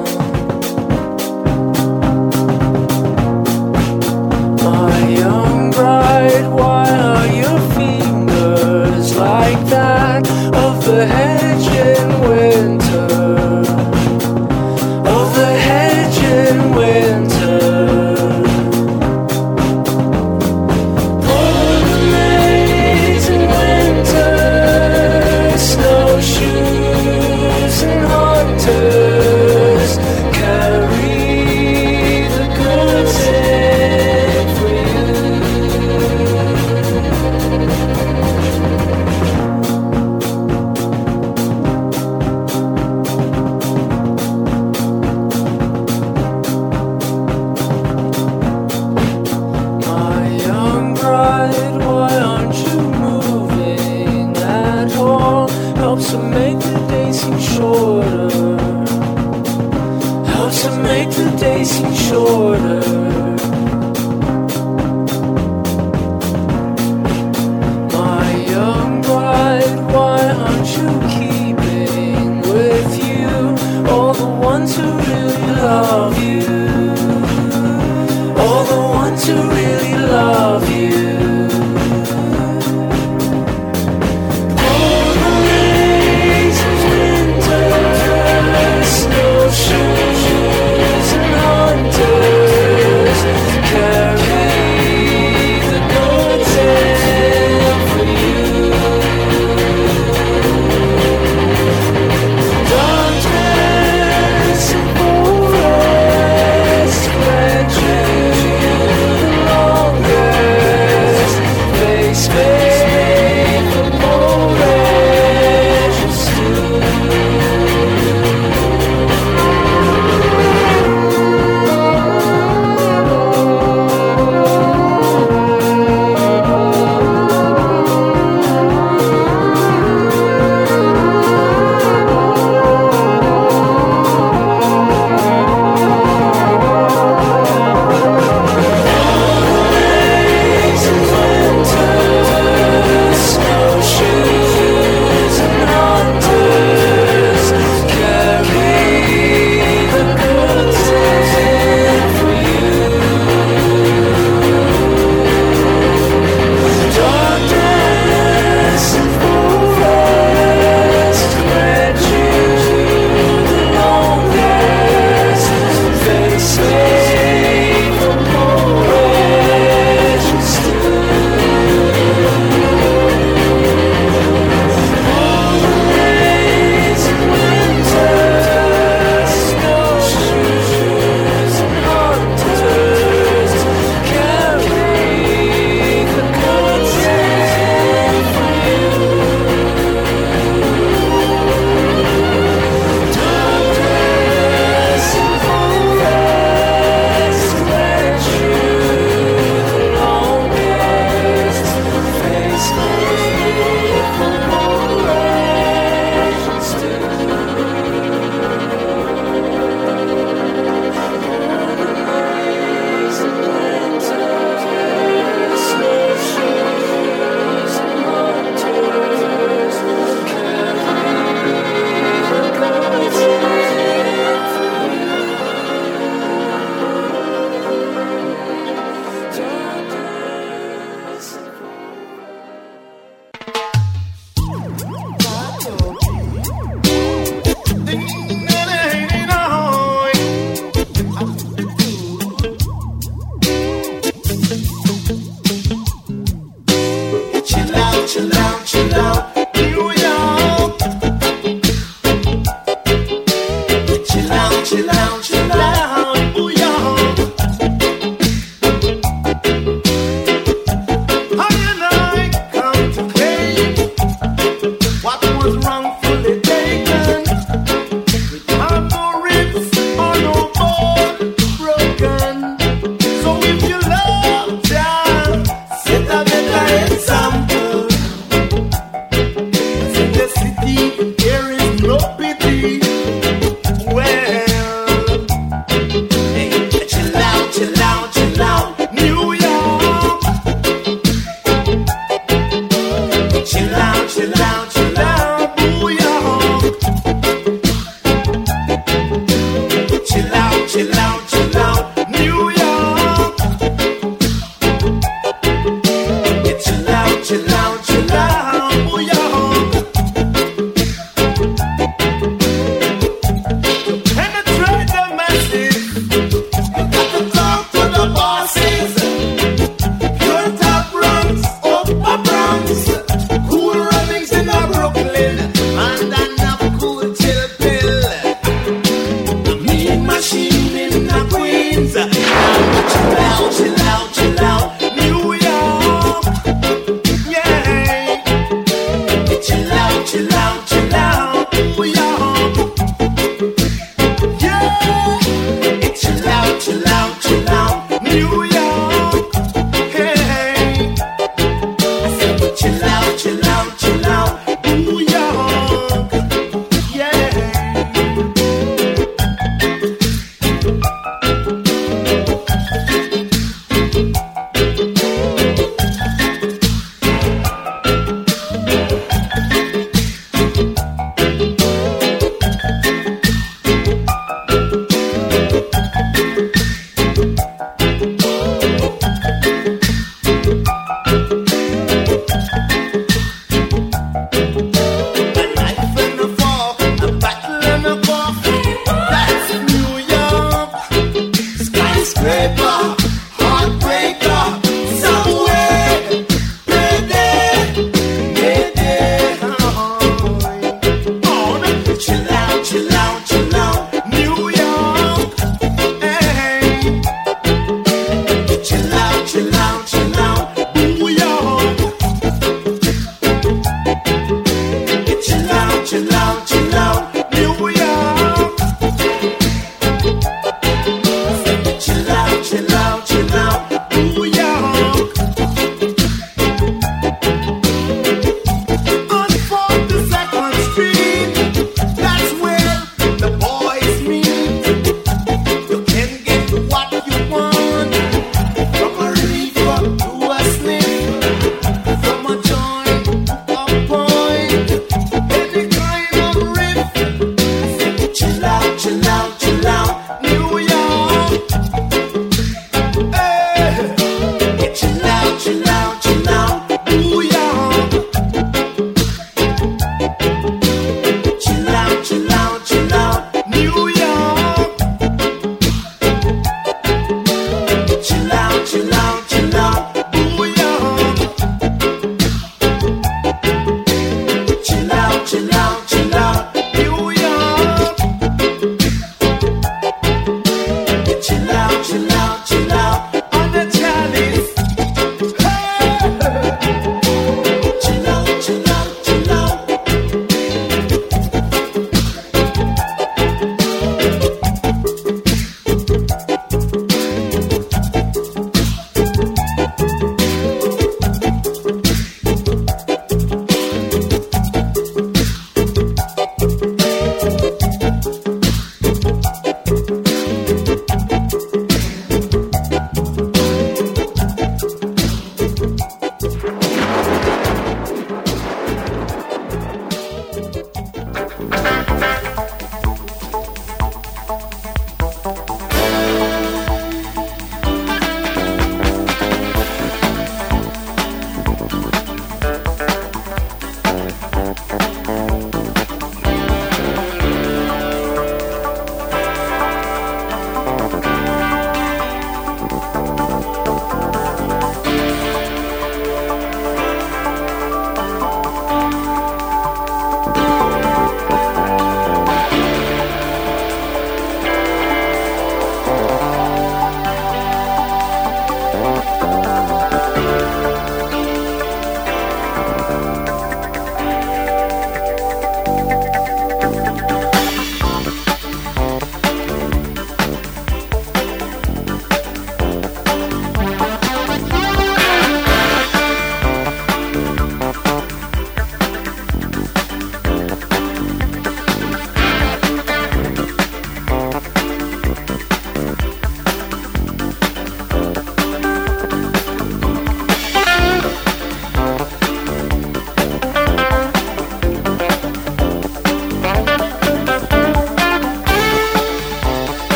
My young bride, why are your fingers like that of the hedge in winter, of the hedge in winter?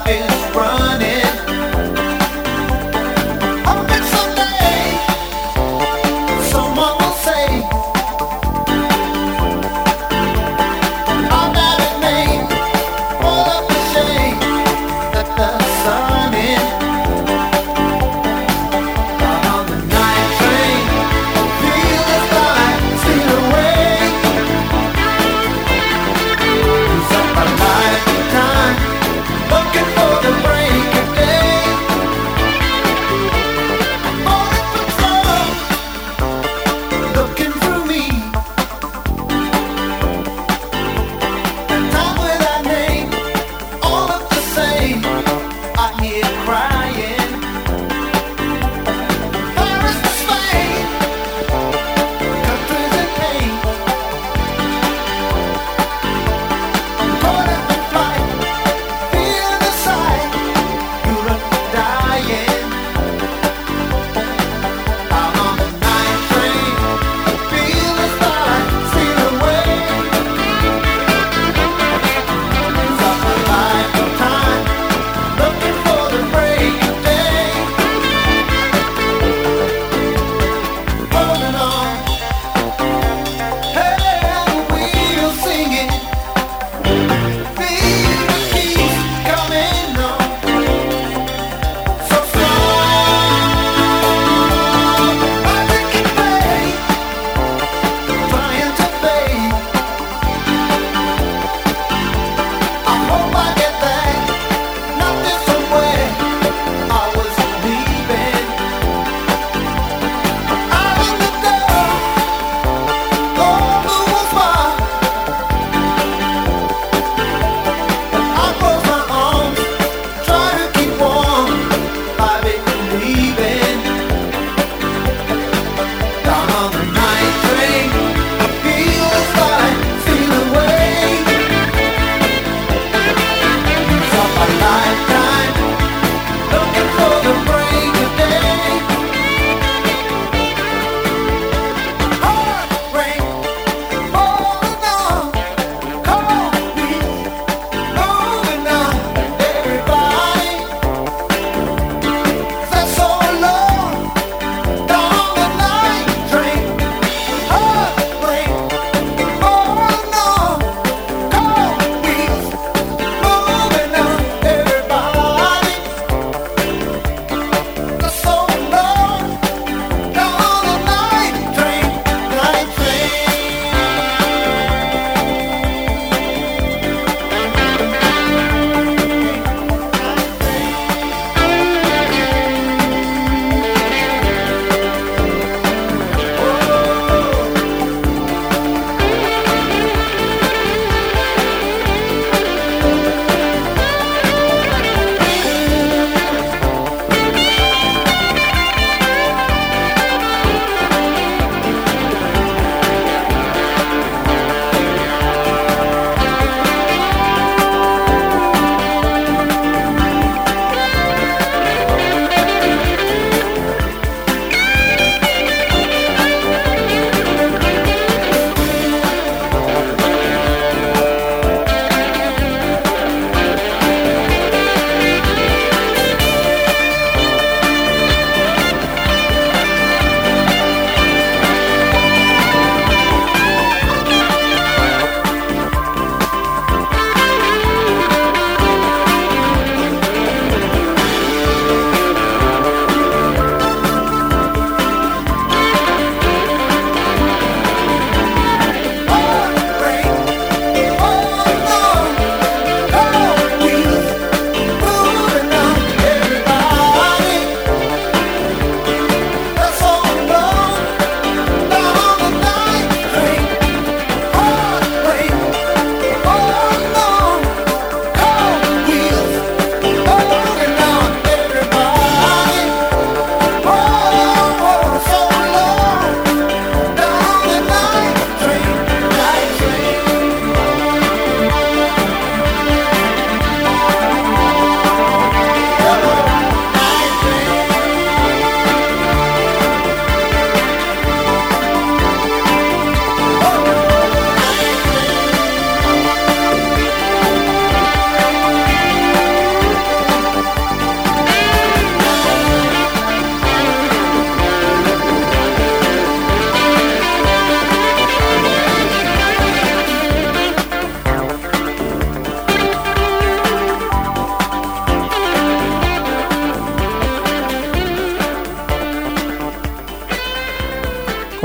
life is running. Hope that someday someone will say our married name, all of the shame that the sun is. Out on the night train, feel the light steal away. Use up my lifetime looking for the break.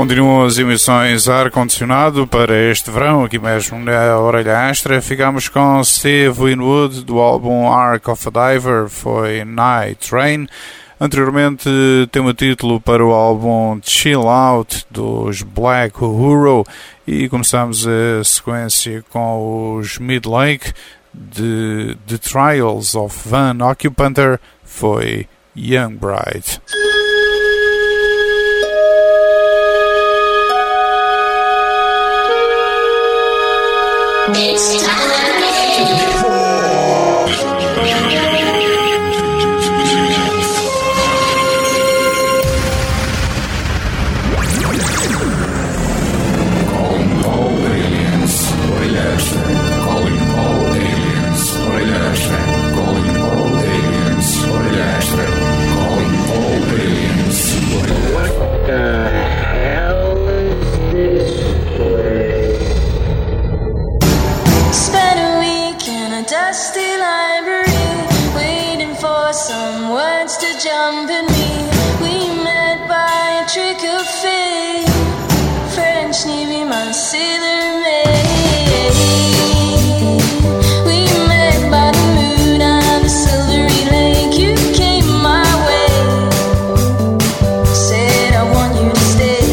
Continuam as emissões ar-condicionado para este verão, aqui mesmo na Orelha Astra. Ficamos com Steve Winwood do álbum Ark of a Diver, foi Night Train. Anteriormente tem o título para o álbum Chill Out dos Black Uhuru e começamos a sequência com os Midlake de The Trials of Van Occupanter, foi Young Bride. It's time. Calling all aliens, Orelha Extra. Calling all aliens, Orelha Extra. Calling all aliens, Orelha Extra. Calling all aliens, Orelha Extra. What the hell is this place? Spent a week in a dusty library, waiting for some words to jump in me. We met by a trick of fate. French Navy, my sailor maid. We met by the moon and the silvery lake. You came my way, said I want you to stay.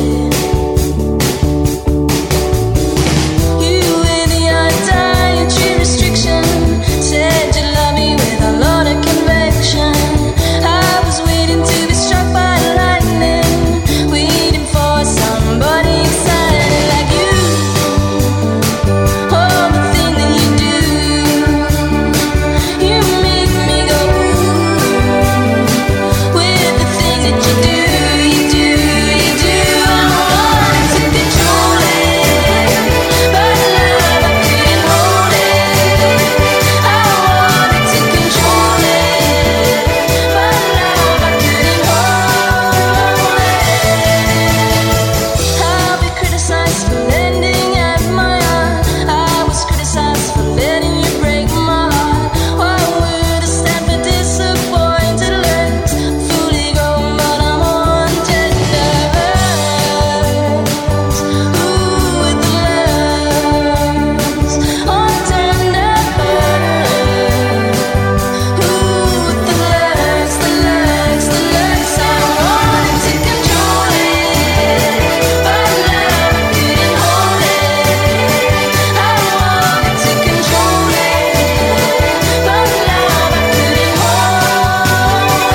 You with your dietary restriction said you love me with a lot of conviction. I was waiting to be struck by lightning, waiting for somebody excited like you. Oh, the thing that you do, you make me go ooh. With the thing that you do, you do, you do. I wanted to control it, but love I couldn't hold it. I wanted to control it, but love I couldn't hold it. I'll be criticized for lending at my heart. I was criticized for letting you break my heart. Why would I stand for disappointed legs? Fully grown, but I'm on tender. Ooh, with the legs on tender. Ooh, with the legs, the legs, the legs. I wanted to control it, but love I couldn't hold it. I wanted to control it, but love I couldn't hold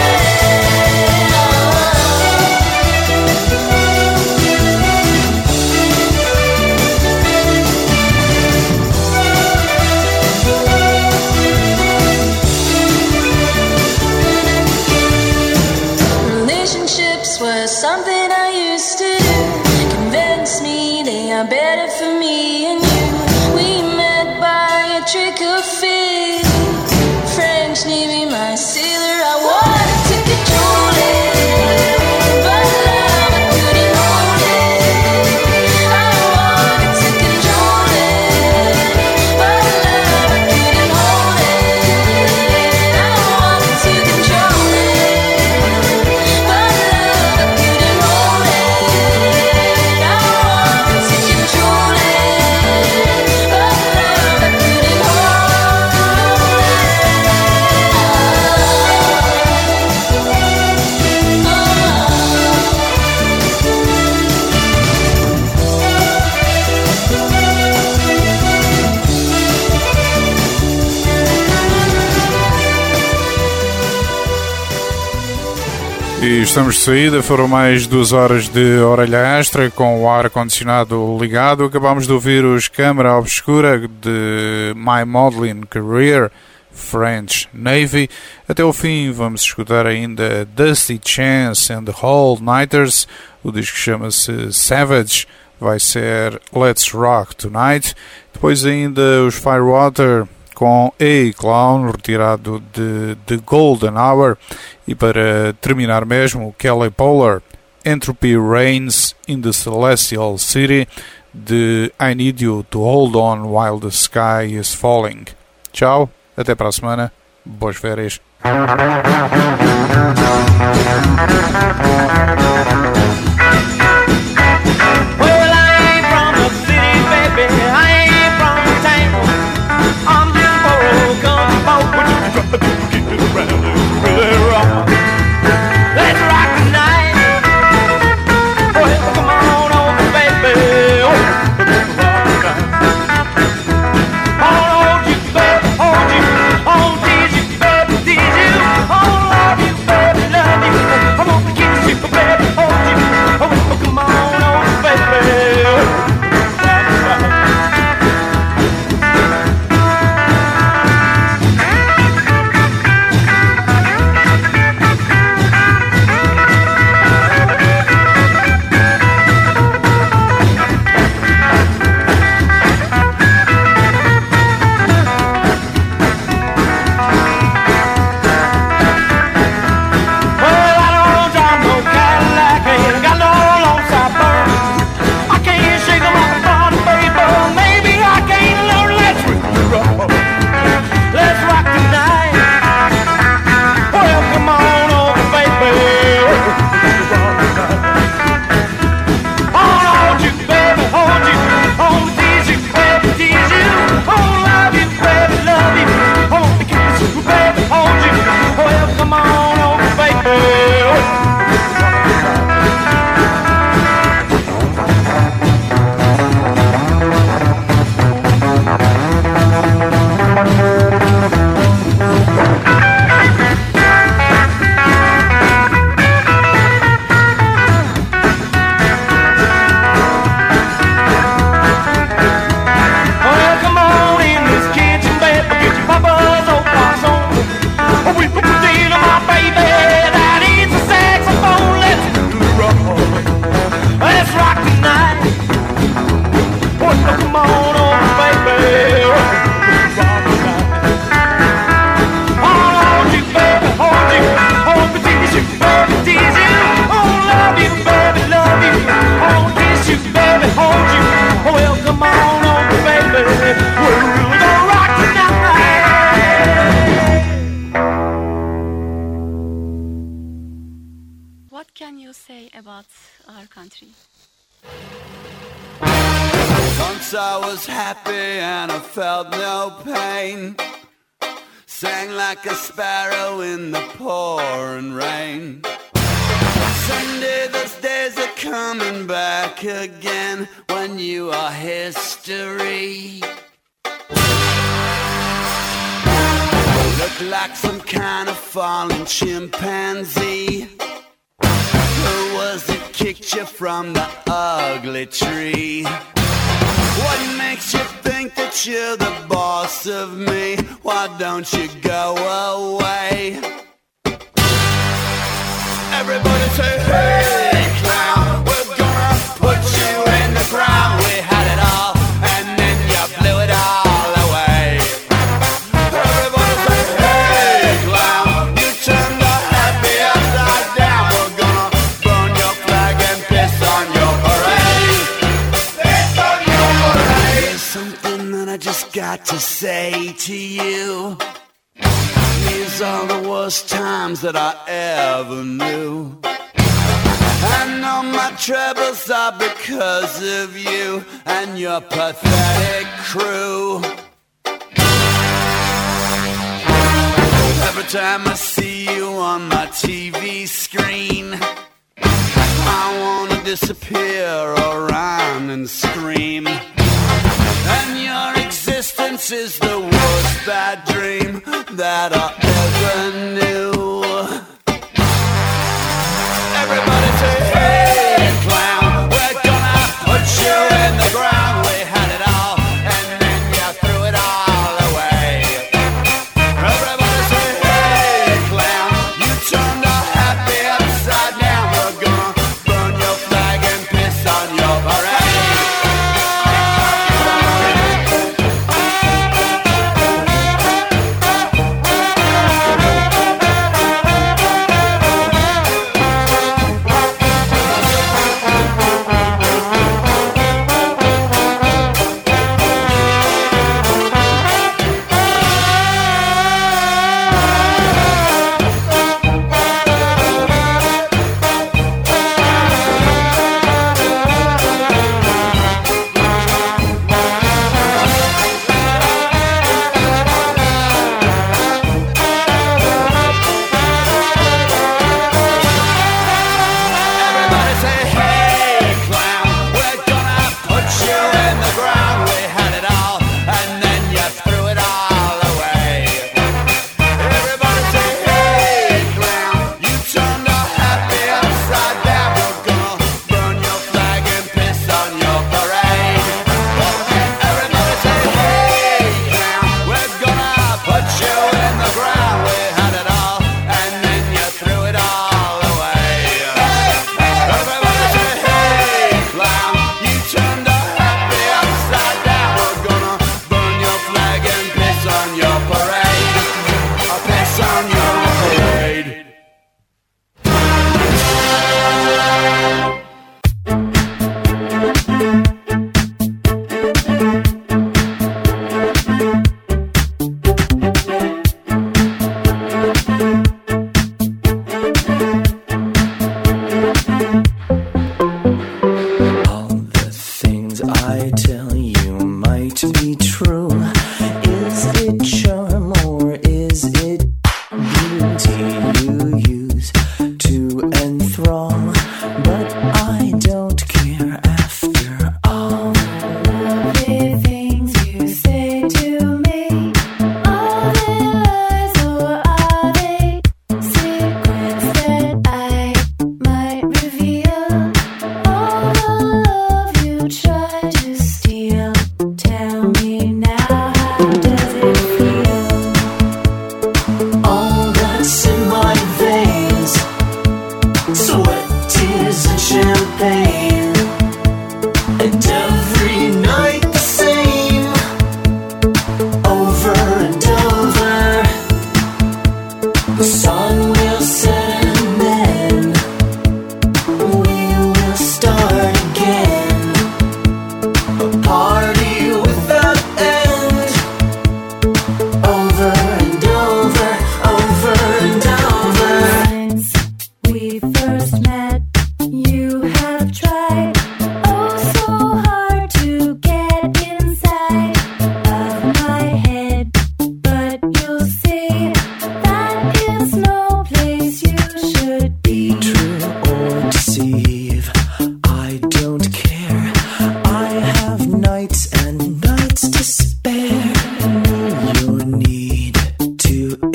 Relationships were something I used to do. Convince me they are better for me and you. We met by a trick of fate. French Navy, my sailor. I wanted to control it, but love I couldn't hold it. I wanted to control it, but love I couldn't hold it. I wanted to control it, but love I couldn't hold it. I wanted to control it, but love I couldn't hold it. E estamos de saída, foram mais duas horas de Orelha Astra com o ar-condicionado ligado. Acabámos de ouvir os Câmara Obscura de My Modeling Career, French Navy. Até o fim vamos escutar ainda Dusty Chance and the All Nighters. O disco chama-se Savage, vai ser Let's Rock Tonight. Depois ainda os Firewater com A Clown, retirado de The Golden Hour. E para terminar mesmo, Kelly Polar, Entropy Reigns in the Celestial City, de I Need You to Hold On While the Sky is Falling. Tchau, até para a semana, boas férias. Thank you. say about our country? Once I was happy and I felt no pain. Sang like a sparrow in the pouring rain. Someday those days are coming back again when you are history. Look like some kind of fallen chimpanzee. Who was it kicked you from the ugly tree? What makes you think that you're the boss of me? Why don't you go away? Everybody say, hey, clown, we're gonna put you in the ground. We had it all, and then you blew it all away. Everybody say, hey, clown, you turned the happy upside down. We're gonna burn your flag and piss on your parade. Piss on your parade. There's something that I just got to say to you. These are the worst times that I ever knew. I know my troubles are because of you and your pathetic crew. Every time I see you on my T V screen, I wanna disappear or run and scream. And your existence is the worst bad dream that I ever knew. Everybody say, hey, clown, we're gonna put you in the ground. We had it all, and then you threw it all away. Everybody say, hey, clown, you turned the happy upside down. We're gonna burn your flag and piss on your parade.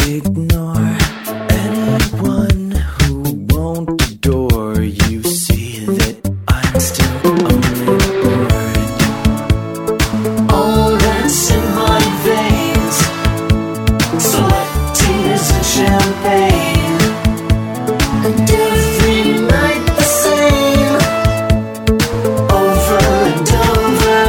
ignore anyone who won't adore you. See that I'm still only bored. All that's in my veins, sweat, tears, and champagne, and every night the same, over and over.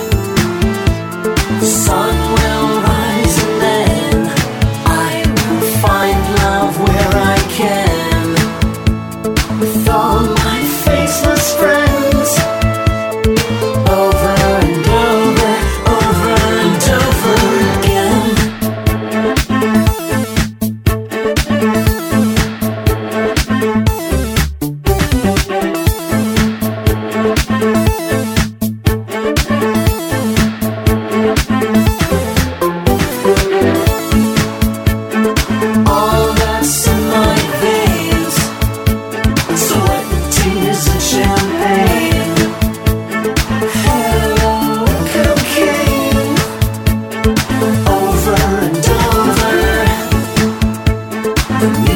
The sun will rise and then I will find love where I can, with all my faceless friends, over and over, over and over again. All that's in my veins, sweat, tears, and champagne. Hello, cocaine. Over and over. The